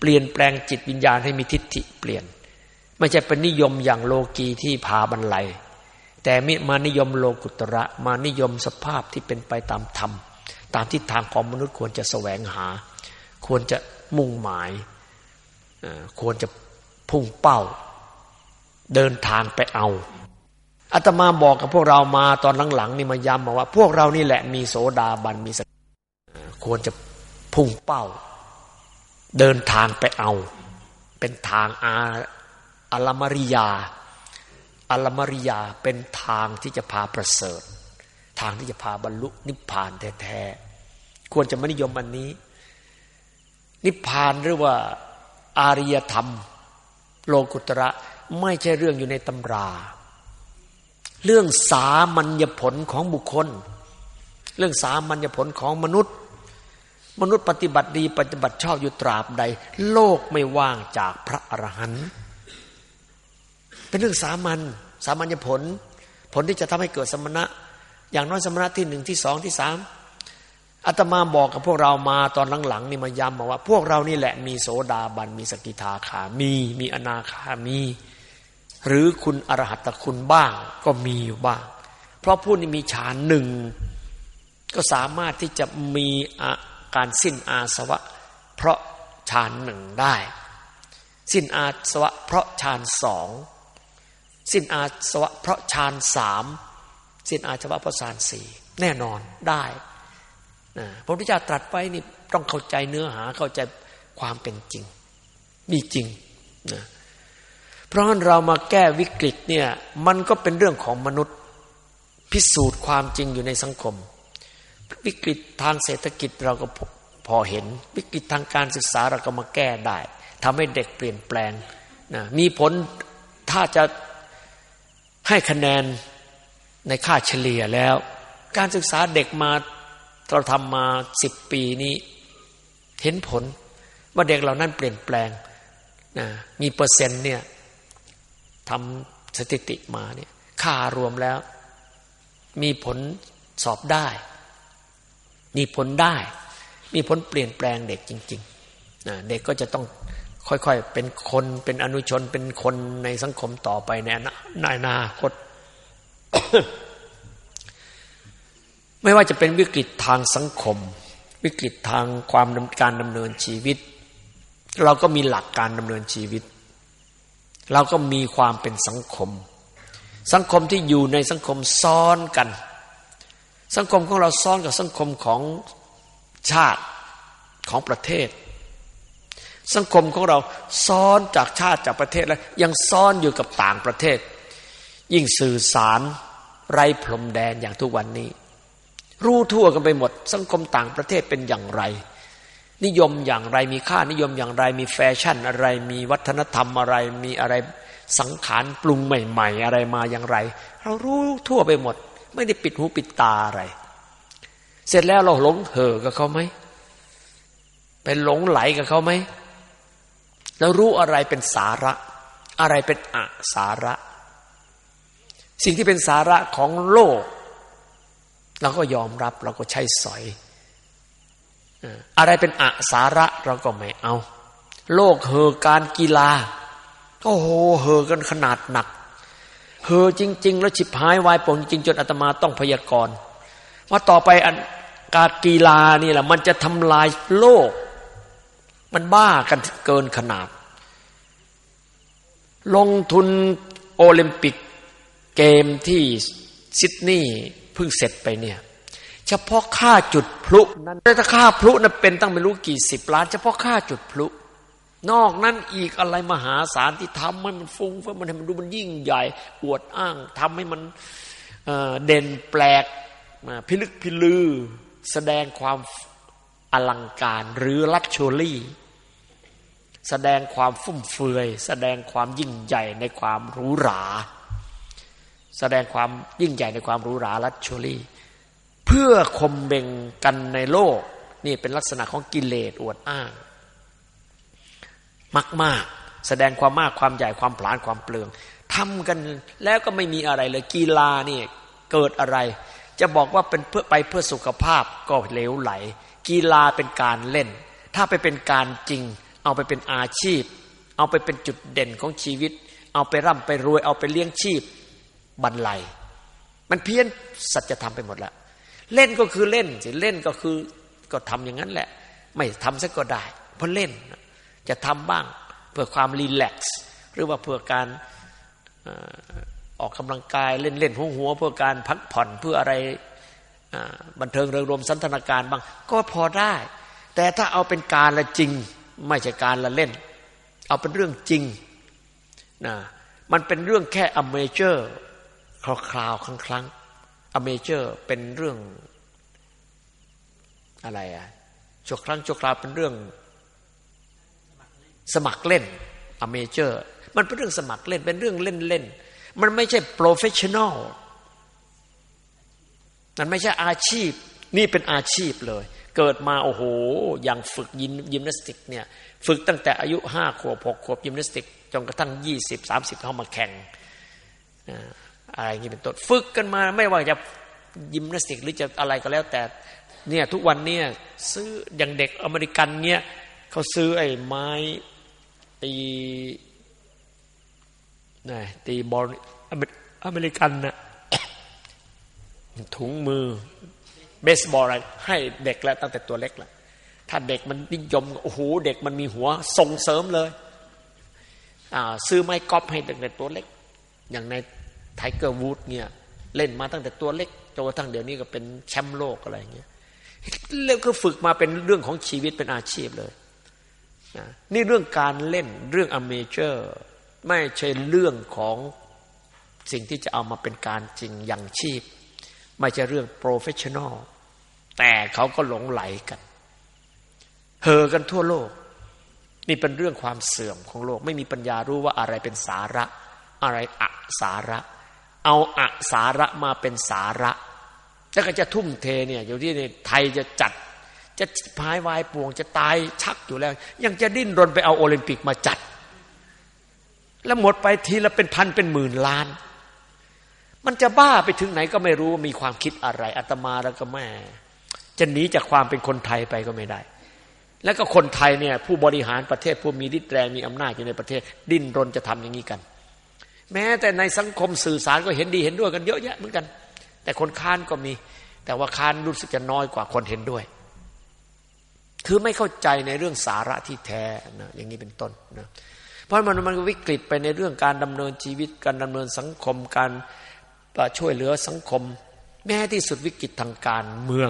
ลี่ยนแปลงจิตวิญญาณให้มีทิฏฐิเปลี่ยนไม่ใช่เป็นนิยมอย่างโลกีที่พาบรรลัยแต่มิมานิยมโลกุตระมานิยมสภาพที่เป็นไปตามธรรมตามทิศทางของมนุษย์ควรจะแสวงหาควรจะมุ่งหมายควรจะพุ่งเป้าเดินทางไปเอาอาตมาบอกกับพวกเรามาตอนหลังๆนี่มาย้ำมาว่าพวกเรานี่แหละมีโสดาบันมีสกิควรจะพุ่งเป้าเดินทางไปเอาเป็นทางอาอัลลมริยาอัลลมริยาเป็นทางที่จะพาประเสริฐทางที่จะพาบรรลุนิพพานแท้ๆควรจะไม่นิยมอันนี้นิพพานหรือว่าอาริยธรรมโลกุตระไม่ใช่เรื่องอยู่ในตำราเรื่องสามัญญผลของบุคคลเรื่องสามัญญผลของมนุษย์มนุษย์ปฏิบัติดีปฏิบัติชอบอยู่ตราบใดโลกไม่ว่างจากพระอรหันต์เป็นเรื่องสามัญสามัญญผลผลที่จะทำให้เกิดสมณะอย่างน้อยสมณะที่หนึ่งที่สองที่สามอาตมาบอกกับพวกเรามาตอนหลังๆนี่มาย้ำมาว่าพวกเรานี่แหละมีโสดาบันมีสกิทาคามีมีอนาคามีหรือคุณอรหัตคุณบ้างก็มีอยู่บ้างเพราะผู้นี้มีฌานหนึ่งก็สามารถที่จะมีการสิ้นอาสวะเพราะฌานหนึ่งได้สิ้นอาสวะเพราะฌานสองสิ้นอาสวะเพราะฌานสามสิ้นอาสวะเพราะฌานสี่แน่นอนได้พระพุทธเจ้าตรัสไว้นี่ต้องเข้าใจเนื้อหาเข้าใจความเป็นจริงมีจริงนะเพราะฉะนั้นเรามาแก้วิกฤตเนี่ยมันก็เป็นเรื่องของมนุษย์พิสูจน์ความจริงอยู่ในสังคมวิกฤตทางเศรษฐกิจเราก็พอเห็นวิกฤตทางการศึกษาเราก็มาแก้ได้ทำให้เด็กเปลี่ยนแปลงนะมีผลถ้าจะให้คะแนนในค่าเฉลี่ยแล้วการศึกษาเด็กมาเราทำมาสิบปีนี้เห็นผลว่าเด็กเหล่านั้นเปลี่ยนแปลงนะมีเปอร์เซ็นต์เนี่ยทำสถิติมาเนี่ยค่ารวมแล้วมีผลสอบได้มีผลได้มีผลเปลี่ยนแปลงเด็กจริงๆนะเด็กก็จะต้องค่อยๆเป็นคนเป็นอนุชนเป็นคนในสังคมต่อไปในอนาคต ไม่ว่าจะเป็นวิกฤตทางสังคมวิกฤตทางความการดำเนินชีวิตเราก็มีหลักการดำเนินชีวิตเราก็มีความเป็นสังคมสังคมที่อยู่ในสังคมซ้อนกันสังคมของเราซ้อนกับสังคมของชาติของประเทศสังคมของเราซ้อนจากชาติจากประเทศแล้วยังซ้อนอยู่กับต่างประเทศยิ่งสื่อสารไร้พรมแดนอย่างทุกวันนี้รู้ทั่วกันไปหมดสังคมต่างประเทศเป็นอย่างไรนิยมอย่างไรมีค่านิยมอย่างไรมีแฟชั่นอะไรมีวัฒนธรรมอะไรมีอะไรสังขารปรุงใหม่ๆอะไรมาอย่างไรเรารู้ทั่วไปหมดไม่ได้ปิดหูปิดตาอะไรเสร็จแล้วเราหลงเห่อกับเขาไหมเป็นหลงไหลกับเขาไหมแล้วรู้อะไรเป็นสาระอะไรเป็นอสาระสิ่งที่เป็นสาระของโลกเราก็ยอมรับเราก็ใช้สอยอะไรเป็นอสาระเราก็ไม่เอาโลกเห่อการกีฬาโอ้โหเห่อกันขนาดหนักเห่อจริงๆแล้วฉิบหายวายป่วงจริงจนอาตมาต้องพยากรณ์ว่าต่อไปการกีฬานี่แหละมันจะทำลายโลกมันบ้ากันเกินขนาดลงทุนโอลิมปิกเกมที่ซิดนีย์เพิ่งเสร็จไปเนี่ยเฉพาะค่าจุดพลุนั้นถ้าค่าพลุนั้นเป็นตั้งไม่รู้กี่สิบล้านเฉพาะค่าจุดพลุนอกนั้นอีกอะไรมหาศาลที่ทำให้มันฟุ้งเฟ้อมันให้มันดูมันยิ่งใหญ่อวดอ้างทำให้มัน เอ่อ เด่นแปลกพิลึกพิลือแสดงความอลังการหรือลักชัวรี่แสดงความฟุ่มเฟือยแสดงความยิ่งใหญ่ในความหรูหราแสดงความยิ่งใหญ่ในความหรูหราลักชัวรี่เพื่อข่มเบ่งกันในโลกนี่เป็นลักษณะของกิเลสอวดอ้างมากๆแสดงความมากความใหญ่ความผลาญความเปลืองทำกันแล้วก็ไม่มีอะไรเลยกีฬานี่เกิดอะไรจะบอกว่าเป็นเพื่อไปเพื่อสุขภาพก็เหลวไหลกีฬาเป็นการเล่นถ้าไปเป็นการจริงเอาไปเป็นอาชีพเอาไปเป็นจุดเด่นของชีวิตเอาไปร่ำไปรวยเอาไปเลี้ยงชีพบรรลัยมันเพี้ยนสัจธรรมไปหมดแล้วเล่นก็คือเล่นสิเล่นก็คือก็ทำอย่างนั้นแหละไม่ทำซะก็ได้เพราะเล่นจะทำบ้างเพื่อความรีแลกซ์หรือว่าเพื่อการออกกำลังกายเล่นเล่นหัวหัวเพื่อการพักผ่อนเพื่ออะไรบันเทิงเริงรมย์สันทนาการบ้างก็พอได้แต่ถ้าเอาเป็นการละจริงไม่ใช่การละเล่นเอาเป็นเรื่องจริงนะมันเป็นเรื่องแค่อเมเจอร์คราวๆครั้งๆอเมเจอร์เป็นเรื่องอะไรอะชั่วครั้งชั่วคราวเป็นเรื่องสมัครเล่นอเมเจอร์มันเป็นเรื่องสมัครเล่นเป็นเรื่องเล่นๆมันไม่ใช่โปรเฟชชั่นอลมันไม่ใช่อาชีพนี่เป็นอาชีพเลยเกิดมาโอ้โหอย่างฝึกยิมยิมนาสติกเนี่ยฝึกตั้งแต่อายุห้าขวบหกขวบยิมนาสติกจนกระทั่งยี่สิบสามสิบเข้ามาแข่งอะไรอย่างนี้เป็นต้นฝึกกันมาไม่ว่าจะยิมนาสติกหรือจะอะไรก็แล้วแต่เนี่ยทุกวันเนี่ยซื้ออย่างเด็กอเมริกันเนี่ยเขาซื้อไอ้ไม้ตีนี่ตีบอลอเมริกันนะถุงมือเบสบอลอะไรให้เด็กแล้วตั้งแต่ตัวเล็กแล้วถ้าเด็กมันนิยมโอ้โหเด็กมันมีหัวส่งเสริมเลยอ่าซื้อไม้กอล์ฟให้เด็กแต่ตัวเล็กอย่างในไทเกอร์วูดเนี่ยเล่นมาตั้งแต่ตัวเล็กจนกระทั่งเดี๋ยวนี้ก็เป็นแชมป์โลกอะไรอย่างเงี้ยแล้วก็ฝึกมาเป็นเรื่องของชีวิตเป็นอาชีพเลยนะนี่เรื่องการเล่นเรื่องอเมเจอร์ไม่ใช่เรื่องของสิ่งที่จะเอามาเป็นการจริงอย่างชีพไม่ใช่เรื่องโปรเฟชชั่นอลแต่เขาก็หลงไหลกันเห่อกันทั่วโลกนี่เป็นเรื่องความเสื่อมของโลกไม่มีปัญญารู้ว่าอะไรเป็นสาระอะไรอสาระเอาอสาระมาเป็นสาระแล้วก็จะทุ่มเทเนี่ยอยู่ที่ในไทยจะจัดจะพายวายป่วงจะตายชักอยู่แล้วยังจะดิ้นรนไปเอาโอลิมปิกมาจัดแล้วหมดไปทีละเป็นพันเป็นหมื่นล้านมันจะบ้าไปถึงไหนก็ไม่รู้มีความคิดอะไรอาตมาแล้วก็แม่จะหนีจากความเป็นคนไทยไปก็ไม่ได้แล้วก็คนไทยเนี่ยผู้บริหารประเทศผู้มีฤทธิ์แรงมีอำนาจอยู่ในประเทศดิ้นรนจะทำอย่างนี้กันแม้แต่ในสังคมสื่อสารก็เห็นดีเห็นด้วยกันเยอะแยะเหมือนกันแต่คนค้านก็มีแต่ว่าค้านรู้สึกจะน้อยกว่าคนเห็นด้วยคือไม่เข้าใจในเรื่องสาระที่แท้นะอย่างนี้เป็นต้นนะเพราะมันมันวิกฤตไปในเรื่องการดำเนินชีวิตการดำเนินสังคมการช่วยเหลือสังคมแม้ที่สุดวิกฤตทางการเมือง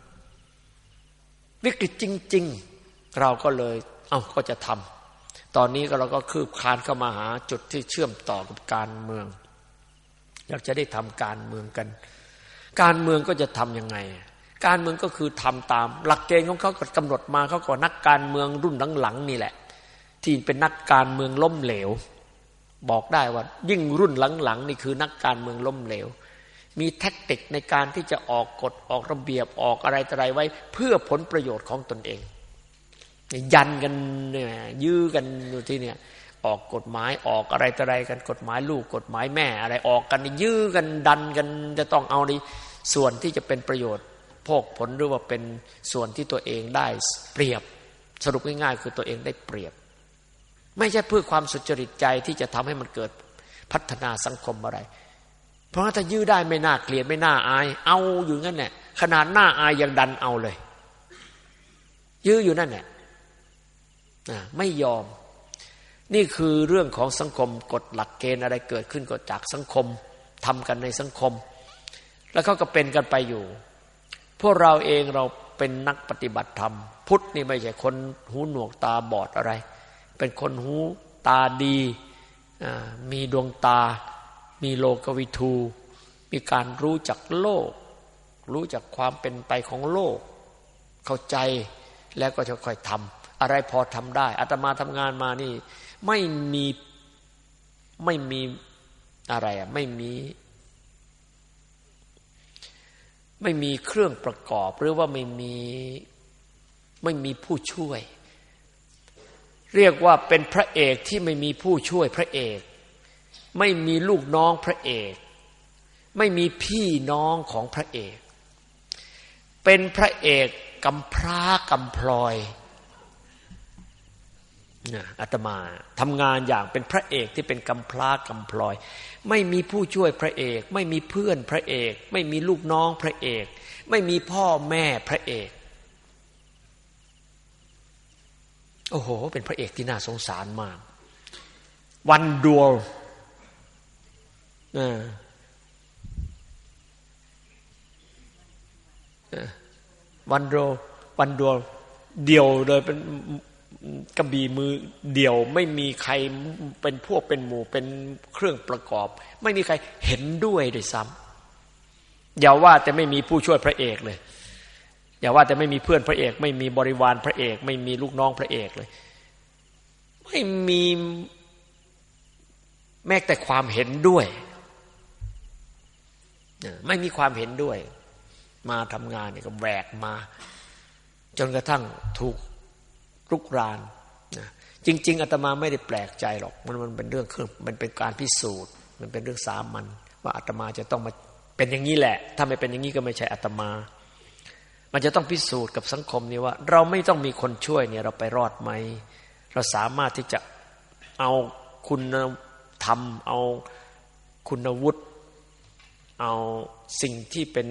วิกฤตจริงๆเราก็เลยเอ้าก็จะทำตอนนี้ก็เราก็คืบคลานเข้ามาหาจุดที่เชื่อมต่อกับการเมืองอยากจะได้ทำการเมืองกันการเมืองก็จะทำยังไงการเมืองก็คือทำตามหลักเกณฑ์ของเขากำหนดมาเขาก็นักการเมืองรุ่นหลังๆนี่แหละที่เป็นนักการเมืองล้มเหลวบอกได้ว่ายิ่งรุ่นหลังๆนี่คือนักการเมืองล้มเหลวมีแทคติกในการที่จะออกกฎออกระเบียบออกอะไรต่ออะไรไว้เพื่อผลประโยชน์ของตนเองยันกันเนี่ยยื้อกันอยู่ที่เนี่ยออกกฎหมายออกอะไรต่ออะไรกันกฎหมายลูกกฎหมายแม่อะไรออกกันยื้อกันดันกันจะต้องเอาในส่วนที่จะเป็นประโยชน์โภคผลหรือว่าเป็นส่วนที่ตัวเองได้เปรียบสรุปง่ายๆคือตัวเองได้เปรียบไม่ใช่เพื่อความสุจริตใจที่จะทำให้มันเกิดพัฒนาสังคมอะไรเพราะถ้ายื้อได้ไม่น่าเกลียดไม่น่าอายเอาอยู่งั้นแหละขนาดหน้าอายยังดันเอาเลยยื้ออยู่นั่นแหละไม่ยอมนี่คือเรื่องของสังคมกฎหลักเกณฑ์อะไรเกิดขึ้นก็จากสังคมทำกันในสังคมแล้วเขาก็เป็นกันไปอยู่พวกเราเองเราเป็นนักปฏิบัติธรรมพุทธนี่ไม่ใช่คนหูหนวกตาบอดอะไรเป็นคนหูตาดีมีดวงตามีโลกวิทูมีการรู้จักโลกรู้จักความเป็นไปของโลกเข้าใจแล้วก็จะค่อยทำอะไรพอทำได้อาตมาทำงานมานี่ไม่มีไม่มีอะไรอ่ะไม่มีไม่มีเครื่องประกอบหรือว่าไม่มีไม่มีผู้ช่วยเรียกว่าเป็นพระเอกที่ไม่มีผู้ช่วยพระเอกไม่มีลูกน้องพระเอกไม่มีพี่น้องของพระเอกเป็นพระเอกกำพร้ากำพลอยอาตมาทำงานอย่างเป็นพระเอกที่เป็นกำพร้ากำพลอยไม่มีผู้ช่วยพระเอกไม่มีเพื่อนพระเอกไม่มีลูกน้องพระเอกไม่มีพ่อแม่พระเอกโอ้โหเป็นพระเอกที่น่าสงสารมากวันดวลวันดวลวันดวลเดี่ยวเลยเป็นกระบี่มือเดี่ยวไม่มีใครเป็นพวกเป็นหมู่เป็นเครื่องประกอบไม่มีใครเห็นด้วยด้วยซ้ำอย่าว่าแต่ไม่มีผู้ช่วยพระเอกเลยอย่าว่าแต่ไม่มีเพื่อนพระเอกไม่มีบริวารพระเอกไม่มีลูกน้องพระเอกเลยไม่มีแม้แต่ความเห็นด้วยไม่มีความเห็นด้วยมาทำงานเนี่ยก็แหวกมาจนกระทั่งถูกรุกรานนะจริงๆอาตมาไม่ได้แปลกใจหรอกมันมันเป็นเรื่องเครื่องมันเป็นการพิสูจน์มันเป็นเรื่องสามัญว่าอาตมาจะต้องมาเป็นอย่างนี้แหละถ้าไม่เป็นอย่างนี้ก็ไม่ใช่อาตมามันจะต้องพิสูจน์กับสังคมนี้ว่าเราไม่ต้องมีคนช่วยเนี่ยเราไปรอดไหมเราสามารถที่จะเอาคุณธรรมเอาคุณวุฒิเอาสิ่งที่เป็น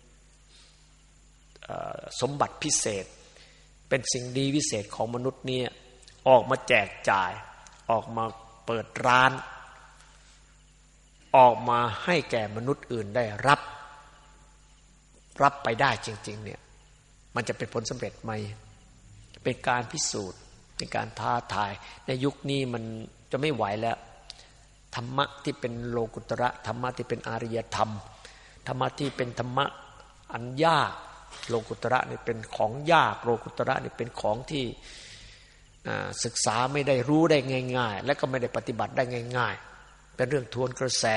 สมบัติพิเศษเป็นสิ่งดีวิเศษของมนุษย์นี่ออกมาแจกจ่ายออกมาเปิดร้านออกมาให้แก่มนุษย์อื่นได้รับรับไปได้จริงๆเนี่ยมันจะเป็นผลสำเร็จไหมเป็นการพิสูจน์เป็นการท้าทายในยุคนี้มันจะไม่ไหวแล้วธรรมะที่เป็นโลกุตระธรรมะที่เป็นอารยธรรมธรรมะที่เป็นธรรมะอันยากโลกุตระนี่เป็นของยากโลกุตระนี่เป็นของที่ศึกษาไม่ได้รู้ได้ง่ายๆและก็ไม่ได้ปฏิบัติได้ง่ายๆเป็นเรื่องทวนกระแส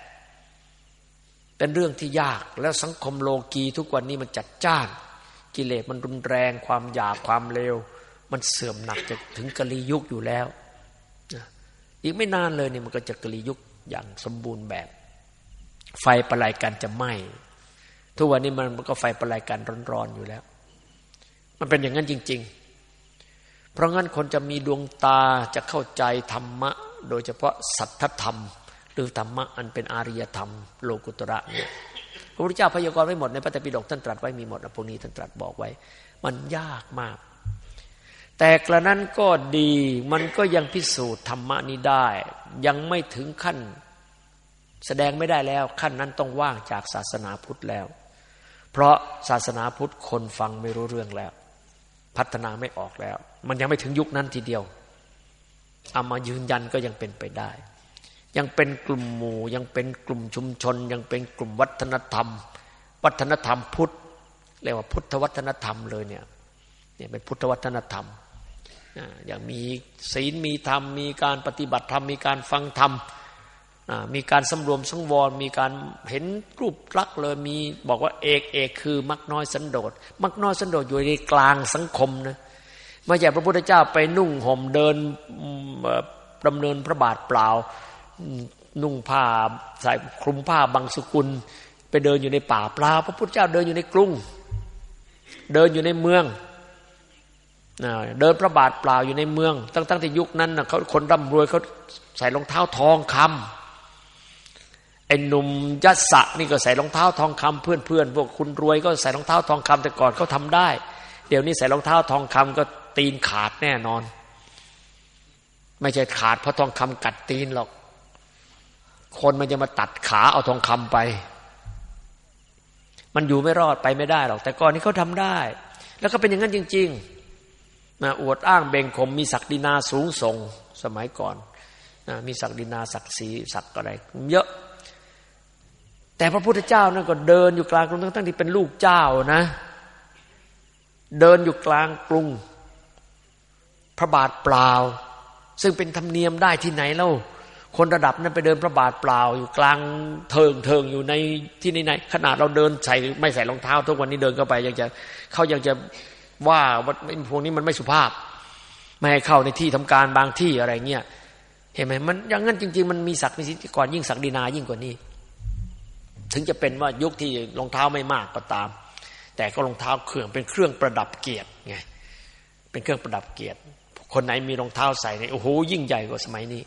เป็นเรื่องที่ยากแล้วสังคมโลกีทุกวันนี้มันจัดจ้านกิเลสมันรุนแรงความหยาบความเลวมันเสื่อมหนักจะถึงกลียุคอยู่แล้วอีกไม่นานเลยเนี่ยมันก็จะกลียุคอย่างสมบูรณ์แบบไฟประไลกันจะไหม้ทุกวันนี้มันก็ไฟประไลกันร้อนๆอยู่แล้วมันเป็นอย่างนั้นจริงๆเพราะงั้นคนจะมีดวงตาจะเข้าใจธรรมะโดยเฉพาะสัทธธรรมหรือธรรมะอันเป็นอารยธรรมโลกุตระเนี่ยพระพุทธเจ้าพยากรณ์ไว้หมดในพระไตรปิฎกท่านตรัสไว้มีหมดพวกนี้ท่านตรัสบอกไว้มันยากมากแต่กระนั้นก็ดีมันก็ยังพิสูจน์ธรรมะนี้ได้ยังไม่ถึงขั้นแสดงไม่ได้แล้วขั้นนั้นต้องว่างจากศาสนาพุทธแล้วเพราะศาสนาพุทธคนฟังไม่รู้เรื่องแล้วพัฒนาไม่ออกแล้วมันยังไม่ถึงยุคนั้นทีเดียวเอามายืนยันก็ยังเป็นไปได้ยังเป็นกลุ่มหมู่ยังเป็นกลุ่มชุมชนยังเป็นกลุ่มวัฒนธรรมวัฒนธรรมพุทธเรียกว่าพุทธวัฒนธรรมเลยเนี่ยเนี่ยเป็นพุทธวัฒนธรรมอย่างมีศีลมีธรรมมีการปฏิบัติธรรมมีการฟังธรรมมีการสำรวมสังวรมีการเห็นรูปลักษณ์เลยมีบอกว่าเอกเอกคือมักน้อยสันโดษมักน้อยสันโดษอยู่ในกลางสังคมนะไม่ใช่พระพุทธเจ้าไปนุ่งห่มเดินดำเนินพระบาทเปล่านุ่งผ้าใส่คลุมผ้าบางสุกุลไปเดินอยู่ในป่าเปล่าพระพุทธเจ้าเดินอยู่ในกรุงเดินอยู่ในเมืองเดินพระบาทเปล่าอยู่ในเมืองตั้งๆที่ยุคนั้นนะเขาคนร่ำรวยเขาใส่รองเท้าทองคำไอ้หนุ่มยัสสะนี่ก็ใส่รองเท้าทองคำเพื่อนๆพวกคุณรวยก็ใส่รองเท้าทองคำแต่ก่อนเขาทำได้เดี๋ยวนี้ใส่รองเท้าทองคำก็ตีนขาดแน่นอนไม่ใช่ขาดเพราะทองคำกัดตีนหรอกคนมันจะมาตัดขาเอาทองคำไปมันอยู่ไม่รอดไปไม่ได้หรอกแต่ก่อนนี้เขาทำได้แล้วก็เป็นอย่างนั้นจริงๆนะอวดอ้างเบ่งข่มมีศักดินาสูงส่งสมัยก่อนนะมีศักดินาศักดิ์ศรีศักดิ์อะไรเยอะแต่พระพุทธเจ้านั่นก็เดินอยู่กลางกรุงทั้งๆที่เป็นลูกเจ้านะเดินอยู่กลางกรุงพระบาทเปล่าซึ่งเป็นธรรมเนียมได้ที่ไหนเล่าคนระดับนั้นไปเดินพระบาทเปล่าอยู่กลางเทิงเทิงอยู่ในที่ไหนขนาดเราเดินใส่ไม่ใส่รองเท้าทุกวันนี้เดินเข้าไปยังจะเขายังจะว่าว่าพวกนี้มันไม่สุภาพไม่ให้เข้าในที่ทำการบางที่อะไรเงี้ยเห็นไหมมันอย่างนั้นจริงๆมันมีศักดิ์มีสิทธิ์ก่อนยิ่งศักดินายิ่งกว่านี้ถึงจะเป็นว่ายุคที่รองเท้าไม่มากก็ตามแต่ก็รองเท้าเครื่องเป็นเครื่องประดับเกียรติไงเป็นเครื่องประดับเกียรติคนไหนมีรองเท้าใส่เนี่ยโอ้โหยิ่งใหญ่กว่าสมัยนี้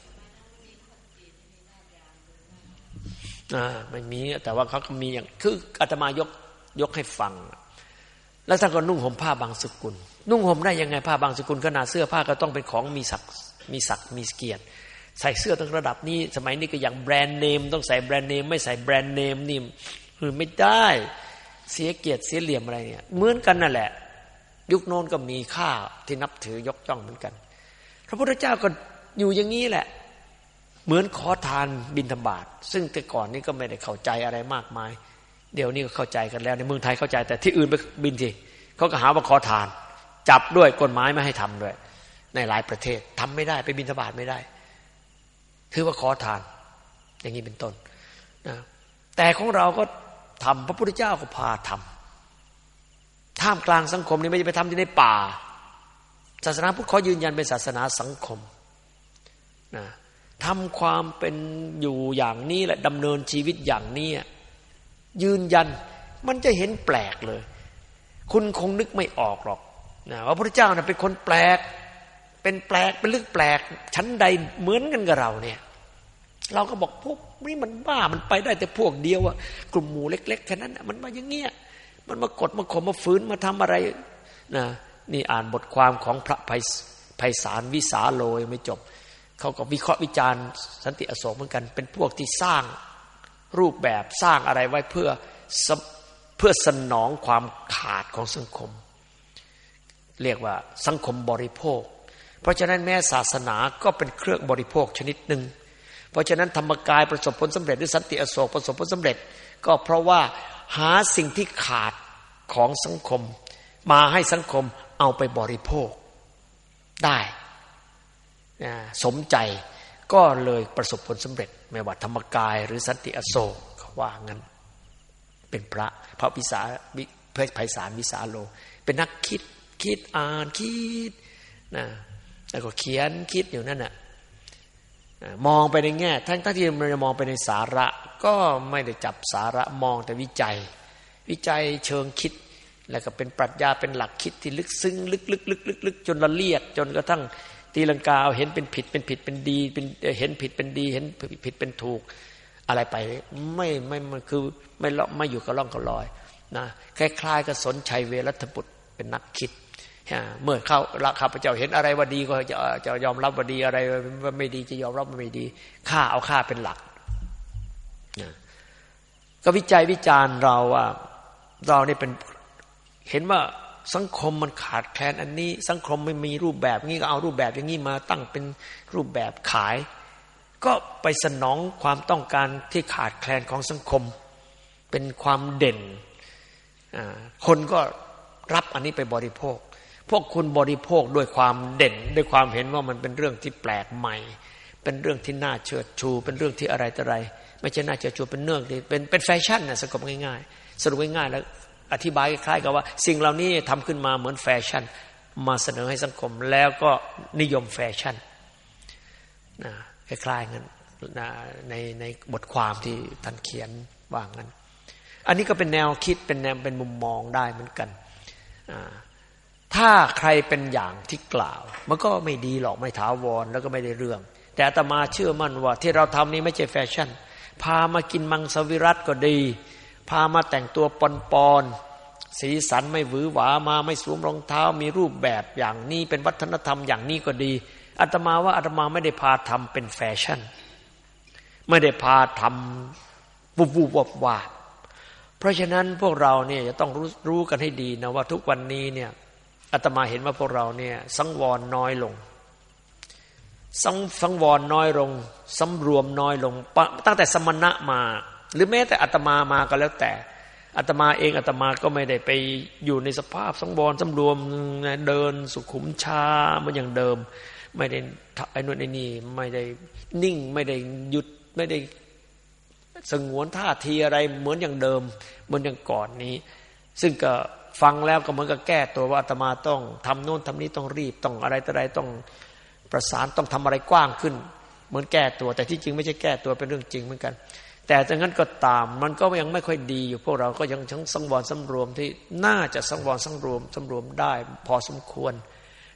อ่าไม่มีแต่ว่าเขาก็มีอย่างคืออาตมายกยกให้ฟังแล้วท่านก็นุ่งห่มผ้าบางสกุลนุ่งห่มได้ยังไงผ้าบางสกุลขนาดเสื้อผ้าก็ต้องเป็นของมีศักดิ์มีศักดิ์มีเกียรติใส่เสื้อต้องระดับนี้สมัยนี้ก็อย่างแบรนด์เนมต้องใส่แบรนด์เนมไม่ใส่แบรนด์เนมนี่คือไม่ได้เสียเกียรติเสียเหลี่ยมอะไรเนี่ยเหมือนกันนั่นแหละยุคโน้นก็มีค่าที่นับถือยกย่องเหมือนกันพระพุทธเจ้าก็อยู่อย่างนี้แหละเหมือนขอทานบิณฑบาตซึ่งแต่ก่อนนี้ก็ไม่ได้เข้าใจอะไรมากมายเดี๋ยวนี้ก็เข้าใจกันแล้วในเมืองไทยเข้าใจแต่ที่อื่นไปบินสิเขาก็หาว่าขอทานจับด้วยกฎหมายไม่ให้ทำด้วยในหลายประเทศทำไม่ได้ไปบิณฑบาตไม่ได้ถือว่าขอทานอย่างนี้เป็นต้นนะแต่ของเราก็ทำพระพุทธเจ้าก็พาทำท่ามกลางสังคมนี้ไม่ใช่ไปทำที่ในป่าศาสนาพุทธขอยืนยันเป็นศาสนาสังคมนะทำความเป็นอยู่อย่างนี้และดำเนินชีวิตอย่างนี้ยืนยันมันจะเห็นแปลกเลยคุณคงนึกไม่ออกหรอกนะว่าพระพุทธเจ้านะเป็นคนแปลกเป็นแปลกเป็นเรื่องแปลกชั้นใดเหมือนกันกับเราเนี่ยเราก็บอกพวกนี้มันบ้ามันไปได้แต่พวกเดียวอะกลุ่มหมู่เล็กๆแค่นั้นมันมาอย่างเงี้ยมันมากดมาข่มมาฝืนมาทำอะไรนะนี่อ่านบทความของพระไพศาลวิสาโลยไม่จบเขาก็วิเคราะห์วิจารณ์สันติอโศกเหมือนกันเป็นพวกที่สร้างรูปแบบสร้างอะไรไว้เพื่อเพื่อสนองความขาดของสังคมเรียกว่าสังคมบริโภคเพราะฉะนั้นแม้ศาสนาก็เป็นเครื่องบริโภคชนิดหนึ่งเพราะฉะนั้นธรรมกายประสบผลสำเร็จหรือสันติอโศกประสบผลสำเร็จก็เพราะว่าหาสิ่งที่ขาดของสังคมมาให้สังคมเอาไปบริโภคได้สมใจก็เลยประสบผลสำเร็จไม่ว่าธรรมกายหรือสันติอโศกเขาว่างั้นเป็นพระพระวิสาเพชรไพศาลวิสาโลเป็นนักคิดคิดอ่านคิดนะแล้วก็เขียนคิดอยู่นั่นน่ะมองไปในแง่ทั้งทั้งที่มันจะมองไปในสาระก็ไม่ได้จับสาระมองแต่วิจัยวิจัยเชิงคิดแล้วก็เป็นปรัชญาเป็นหลักคิดที่ลึกซึ้งลึกๆๆๆจนละเอียดจนกระทั่งตีลังกาเห็นเป็นผิดเป็นผิดเป็นดีเป็นเห็นผิดเป็นดีเห็นผิดเป็นถูกอะไรไปไม่ไม่มันคือไม่ไม่อยู่กับร่องกับรอยนะคล้ายๆกับสนชัยเวรัตบุตรเป็นนักคิดเมื่อเข้าข้าพเจ้าเห็นอะไรว่าดีก็จะจะยอมรับว่าดีอะไรว่าไม่ดีจะยอมรับว่าไม่ดีข้าเอาข้าเป็นหลักนะก็วิจัยวิจารณ์เราว่าเรานี่เป็นเห็นว่าสังคมมันขาดแคลนอันนี้สังคมไม่มีรูปแบบนี้ก็เอารูปแบบอย่างนี้มาตั้งเป็นรูปแบบขายก็ไปสนองความต้องการที่ขาดแคลนของสังคมเป็นความเด่นคนก็รับอันนี้ไปบริโภคพวกคุณบริโภคด้วยความเด่นด้วยความเห็นว่ามันเป็นเรื่องที่แปลกใหม่เป็นเรื่องที่น่าเชิดชูเป็นเรื่องที่อะไรต่ออะไรไม่ใช่น่าเชิดชูเป็นเรื่องที่เป็นเป็นแฟชั่นนะสรุปง่ายๆสรุปง่ายๆแล้วอธิบายคล้ายๆกับว่าสิ่งเหล่านี้ทำขึ้นมาเหมือนแฟชั่นมาเสนอให้สังคมแล้วก็นิยมแฟชั่นนะคล้ายๆงั้นนะในในบทความที่ท่านเขียนว่างั้นอันนี้ก็เป็นแนวคิดเป็นแนวเป็นมุมมองได้เหมือนกันถ้าใครเป็นอย่างที่กล่าวมันก็ไม่ดีหรอกไม่ถาวรแล้วก็ไม่ได้เรื่องแต่อาตมาเชื่อมั่นว่าที่เราทำนี้ไม่ใช่แฟชั่นพามากินมังสวิรัติก็ดีพามาแต่งตัวปอนๆสีสันไม่หวือหวามาไม่สวมรองเท้ามีรูปแบบอย่างนี้เป็นวัฒนธรรมอย่างนี้ก็ดีอาตมาว่าอาตมาไม่ได้พาทำเป็นแฟชั่นไม่ได้พาทำวุบวุบวับวาบเพราะฉะนั้นพวกเราเนี่ยจะต้องรู้รู้กันให้ดีนะว่าทุกวันนี้เนี่ยอาตมาเห็นว่าพวกเราเนี่ยสังวรน้อยลงสังสังวรน้อยลงสำรวมน้อยลงตั้งแต่สมณะมาหรือแม้แต่อาตมามาก็แล้วแต่อาตมาเองอาตมาก็ไม่ได้ไปอยู่ในสภาพสังวรสำรวมเดินสุขุมชาเหมือนอย่างเดิมไม่ได้ไอ้นู่นไอ้นี่ไม่ได้นิ่งไม่ได้หยุดไม่ได้สงวนท่าทีอะไรเหมือนอย่างเดิมเหมือนอย่างก่อนนี้ซึ่งก็ฟังแล้วก็เหมือนกับแก้ตัวว่าอาตมาต้องทำโน่นทำนี้ต้องรีบต้องอะไรต่ออะไรต้องประสานต้องทำอะไรกว้างขึ้นเหมือนแก้ตัวแต่ที่จริงไม่ใช่แก้ตัวเป็นเรื่องจริงเหมือนกันแต่จากนั้นก็ตามมันก็ยังไม่ค่อยดีอยู่พวกเราก็ยังทั้งสังวรสำรวมที่น่าจะสังวรสำรวมสำรวมได้พอสมควร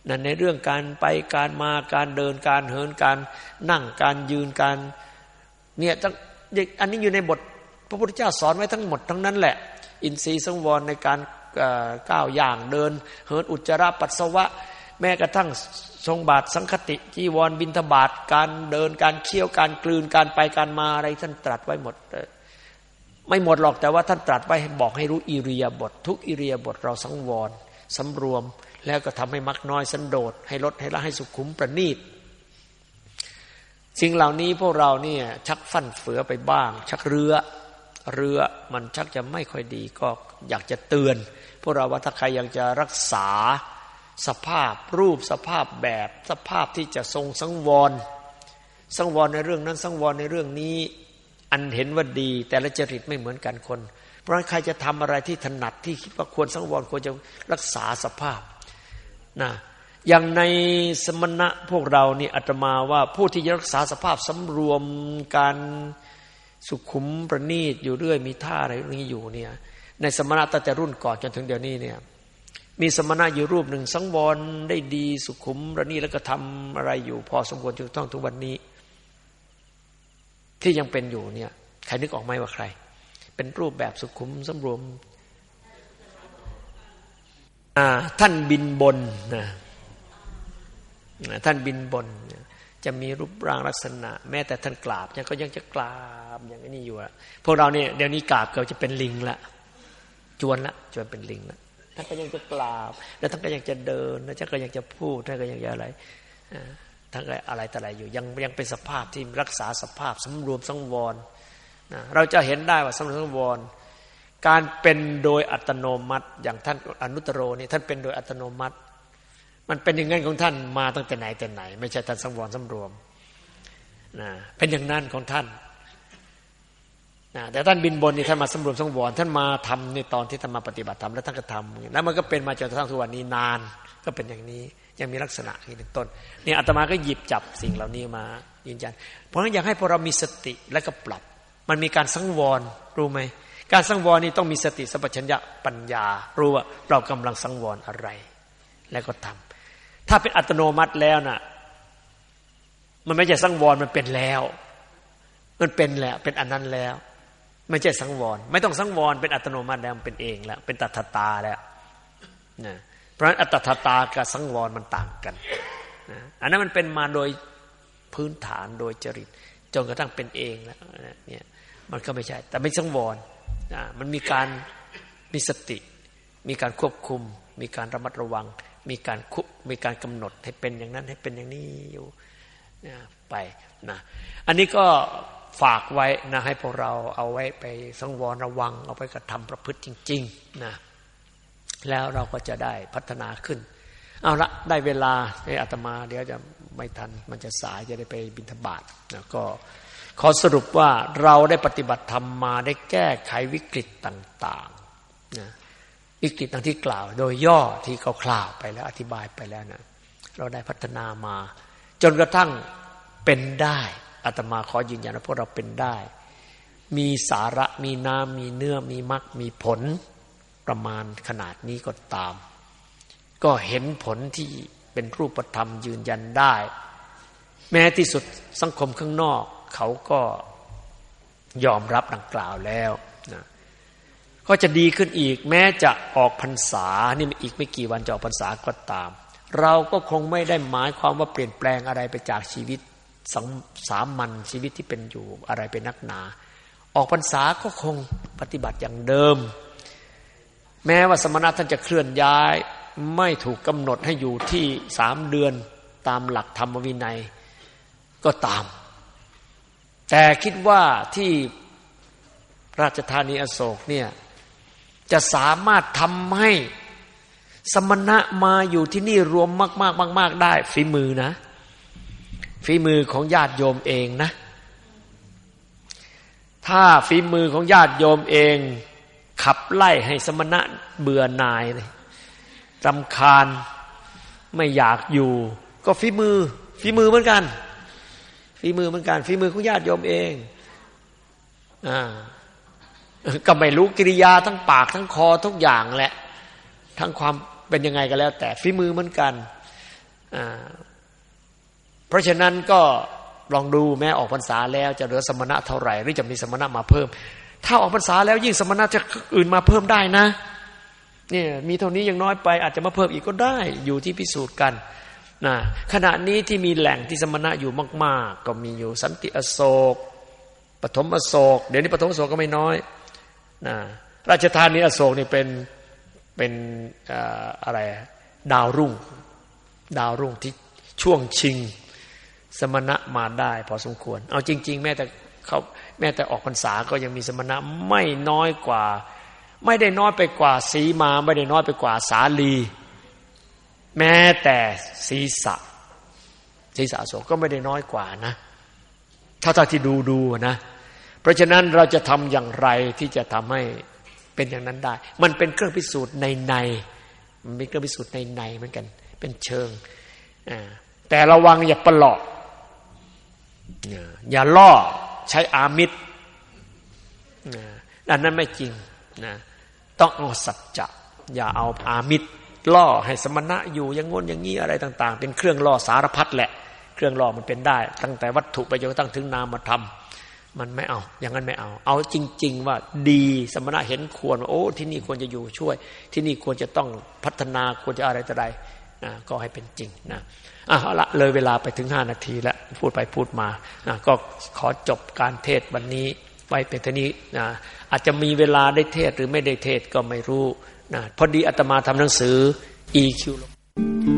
นั่นในเรื่องการไปการมาการเดินการเหินการนั่งการยืนการเนี่ยทั้งอันนี้อยู่ในบทพระพุทธเจ้าสอนไว้ทั้งหมดทั้งนั้นแหละอินทรีย์สังวรในการก้าวย่างเดินเหินอุจจาระปัสสาวะแม้กระทั่งทรงบาทสังคติจีวรบิณฑบาตการเดินการเคี้ยวการกลืนการไปการมาอะไรท่านตรัสไว้หมดไม่หมดหรอกแต่ว่าท่านตรัสไว้บอกให้รู้อิริยาบถทุกอิริยาบถเราสังวรสำรวมแล้วก็ทำให้มักน้อยสันโดษให้ลดให้ละให้สุขุมประณีตสิ่งเหล่านี้พวกเราเนี่ยชักฟั่นเฟือไปบ้างชักเรือเรือมันชักจะไม่ค่อยดีก็อยากจะเตือนพวกเราว่าถ้าใครยังจะรักษาสภาพรูปสภาพแบบสภาพที่จะทรงสังวรสังวรในเรื่องนั้นสังวรในเรื่องนี้อันเห็นว่าดีแต่ละจริตไม่เหมือนกันคนเพราะฉะนั้นใครจะทำอะไรที่ถนัดที่คิดว่าควรสังวรควรจะรักษาสภาพนะอย่างในสมณะพวกเรานี่อาตมาว่าผู้ที่รักษาสภาพสำรวมการสุขุมประณีตอยู่เรื่อยมีท่าอะไรนี้อยู่เนี่ยในสมณะตั้งแต่รุ่นก่อนจนถึงเดี๋ยวนี้เนี่ยมีสมณะอยู่รูปหนึ่งสังวรได้ดีสุขุมประณีตแล้วก็ทำอะไรอยู่พอสมควรจนต้องทุกวันนี้ที่ยังเป็นอยู่เนี่ยใครนึกออกไหมว่าใครเป็นรูปแบบสุขุมสำรวมท่านบินบนนะท่านบินบนจะมีรูปร่างลักษณะแม้แต่ท่านกราบยังก็ยังจะกราบอย่างนี้อยู่อะพวกเราเนี่ยเดี๋ยวนี้กราบเกือบจะเป็นลิงละจวนละจวนเป็นลิงละท่านก็ยังจะกราบแล้วท่านก็ยังจะเดินแล้วท่านก็ยังจะพูดท่านก็ยังจะอะไรท่านก็อะไรแต่อะไรอยู่ยังยังเป็นสภาพที่รักษาสภาพสำรวมสังวรนะเราจะเห็นได้ว่าสำรวมสังวรการเป็นโดยอัตโนมัติอย่างท่านอนุตตรโรนี่ท่านเป็นโดยอัตโนมัติมันเป็นอย่างนั้นของท่านมาตั้งแต่ไหนแต่ไหนไม่ใช่ท่านสังวรสำรวมนะเป็นอย่างนั้นของท่านนะแต่ท่านบินบนนี่ท่านมาสำรวมสังวรท่านมาทำในตอนที่ท่านมาปฏิบัติธรรมแล้วท่านก็ทำแล้วมันก็เป็นมาจนกระทั่งทุกวันนี้นานก็เป็นอย่างนี้ยังมีลักษณะนี้เป็นต้นนี่อาตมาก็หยิบจับสิ่งเหล่านี้มายืนยันเพราะฉะนั้นอยากให้พวกเรามีสติและก็ปรับมันมีการสังวรรู้ไหมการสังวรนี่ต้องมีสติสัมปชัญญะปัญญารู้ว่าเรากำลังสังวรอะไรแล้วก็ทำถ้าเป็นอัตโนมัติแล้วน่ะมันไม่ใช่สังวรมันเป็นแล้วมันเป็นแล้วเป็นอันนั้นแล้วไม่ใช่สังวรไม่ต้องสังวรเป็นอัตโนมัติแล้วมันเป็นเองแล้วเป็นตัทธตาแล้วนะเพราะฉะนั้นอัตถตากับสังวรมันต่างกันนะอันนั้นมันเป็นมาโดยพื้นฐานโดยจริตจนกระทั่งเป็นเองแล้วเนี่ยมันก็ไม่ใช่แต่ไม่สังวรนะมันมีการมีสติมีการควบคุมมีการระมัดระวังมีการคุมมีการกำหนดให้เป็นอย่างนั้นให้เป็นอย่างนี้อยู่นะไปนะอันนี้ก็ฝากไว้นะให้พวกเราเอาไว้ไปสังวรระวังเอาไปกระทำประพฤติจริงๆนะแล้วเราก็จะได้พัฒนาขึ้นเอาละได้เวลาให้อาตมาเดี๋ยวจะไม่ทันมันจะสายจะได้ไปบิณฑบาตนะก็ขอสรุปว่าเราได้ปฏิบัติธรรมมาได้แก้ไขวิกฤตต่างๆนะวิกฤตดังที่กล่าวโดยย่อที่เขาคล่าวไปแล้วอธิบายไปแล้วนะเราได้พัฒนามาจนกระทั่งเป็นได้อาตมาขอยืนยันว่าพวกเราเป็นได้มีสาระมีน้ำมีเนื้อมีมรรคมีผลประมาณขนาดนี้ก็ตามก็เห็นผลที่เป็นรูปธรรมยืนยันได้แม้ที่สุดสังคมข้างนอกเขาก็ยอมรับดังกล่าวแล้วนะก็จะดีขึ้นอีกแม้จะออกพรรษานี่อีกไม่กี่วันจะออกพรรษาก็ตามเราก็คงไม่ได้หมายความว่าเปลี่ยนแปลงอะไรไปจากชีวิตสามัญชีวิตที่เป็นอยู่อะไรเป็นนักหนาออกพรรษาก็คงปฏิบัติอย่างเดิมแม้ว่าสมณะท่านจะเคลื่อนย้ายไม่ถูกกำหนดให้อยู่ที่สามเดือนตามหลักธรรมวินัยก็ตามแต่คิดว่าที่ราชธานีอโศกเนี่ยจะสามารถทำให้สมณะมาอยู่ที่นี่รวมมากๆมากๆได้ฝีมือนะฝีมือของญาติโยมเองนะถ้าฝีมือของญาติโยมเองขับไล่ให้สมณะเบื่อหน่ายรำคาญไม่อยากอยู่ก็ฝีมือฝีมือเหมือนกันฝีมือเหมือนกันฝีมือของญาติโยมเองอ่าก็ไม่รู้กิริยาทั้งปากทั้งคอทุกอย่างแหละทั้งความเป็นยังไงก็แล้วแต่ฝีมือเหมือนกันเพราะฉะนั้นก็ลองดูแม้ออกพรรษาแล้วจะเหลือสมณะเท่าไหร่หรือจะมีสมณะมาเพิ่มถ้าออกพรรษาแล้วยิ่งสมณะจะอื่นมาเพิ่มได้นะเนี่ยมีเท่านี้ยังน้อยไปอาจจะมาเพิ่มอีกก็ได้อยู่ที่พิสูจน์กันนะขณะนี้ที่มีแหล่งที่สมณะอยู่มากๆก็มีอยู่สันติอโศกปฐมอโศกเดี๋ยวนี้ปฐมอโศกก็ไม่น้อยนะราชธานีอโศกนี่เป็นเป็นอะไรดาวรุ่งดาวรุ่งที่ช่วงชิงสมณะมาได้พอสมควรเอาจริงๆแม้แต่เขาแม้แต่ออกพรรษาก็ยังมีสมณะไม่น้อยกว่าไม่ได้น้อยไปกว่าสีมาไม่ได้น้อยไปกว่าสาลีแม้แต่ศีรษะศีรษะอโศกก็ไม่ได้น้อยกว่านะเท่าที่ดูดูนะเพราะฉะนั้นเราจะทำอย่างไรที่จะทำให้เป็นอย่างนั้นได้มันเป็นเครื่องพิสูจน์ในในมันเป็นเครื่องพิสูจน์ในในเหมือนกันเป็นเชิงแต่ระวังอย่าประหลอกอย่าล่อใช้อามิตรอันนั้นไม่จริงนะต้องเอาสัจจะอย่าเอาอามิตรล่อให้สมณะอยู่อย่างงนอย่างนี้อะไรต่างๆเป็นเครื่องล่อสารพัดแหละเครื่องล่อมันเป็นได้ตั้งแต่วัตถุไปจนกระทั่งถึงนามธรรมมันไม่เอาอย่างนั้นไม่เอาเอาจริงๆว่าดีสมณะเห็นควรว่าโอ้ที่นี่ควรจะอยู่ช่วยที่นี่ควรจะต้องพัฒนาควรจะอะไรต่อใดนะก็ให้เป็นจริงนะอ่ะเอาละเลยเวลาไปถึงห้านาทีแล้วพูดไปพูดมานะก็ขอจบการเทศน์วันนี้ไว้เป็นเท่านี้นะอาจจะมีเวลาได้เทศน์หรือไม่ได้เทศน์ก็ไม่รู้นะพอดีอาตมาทำหนังสือ อี คิว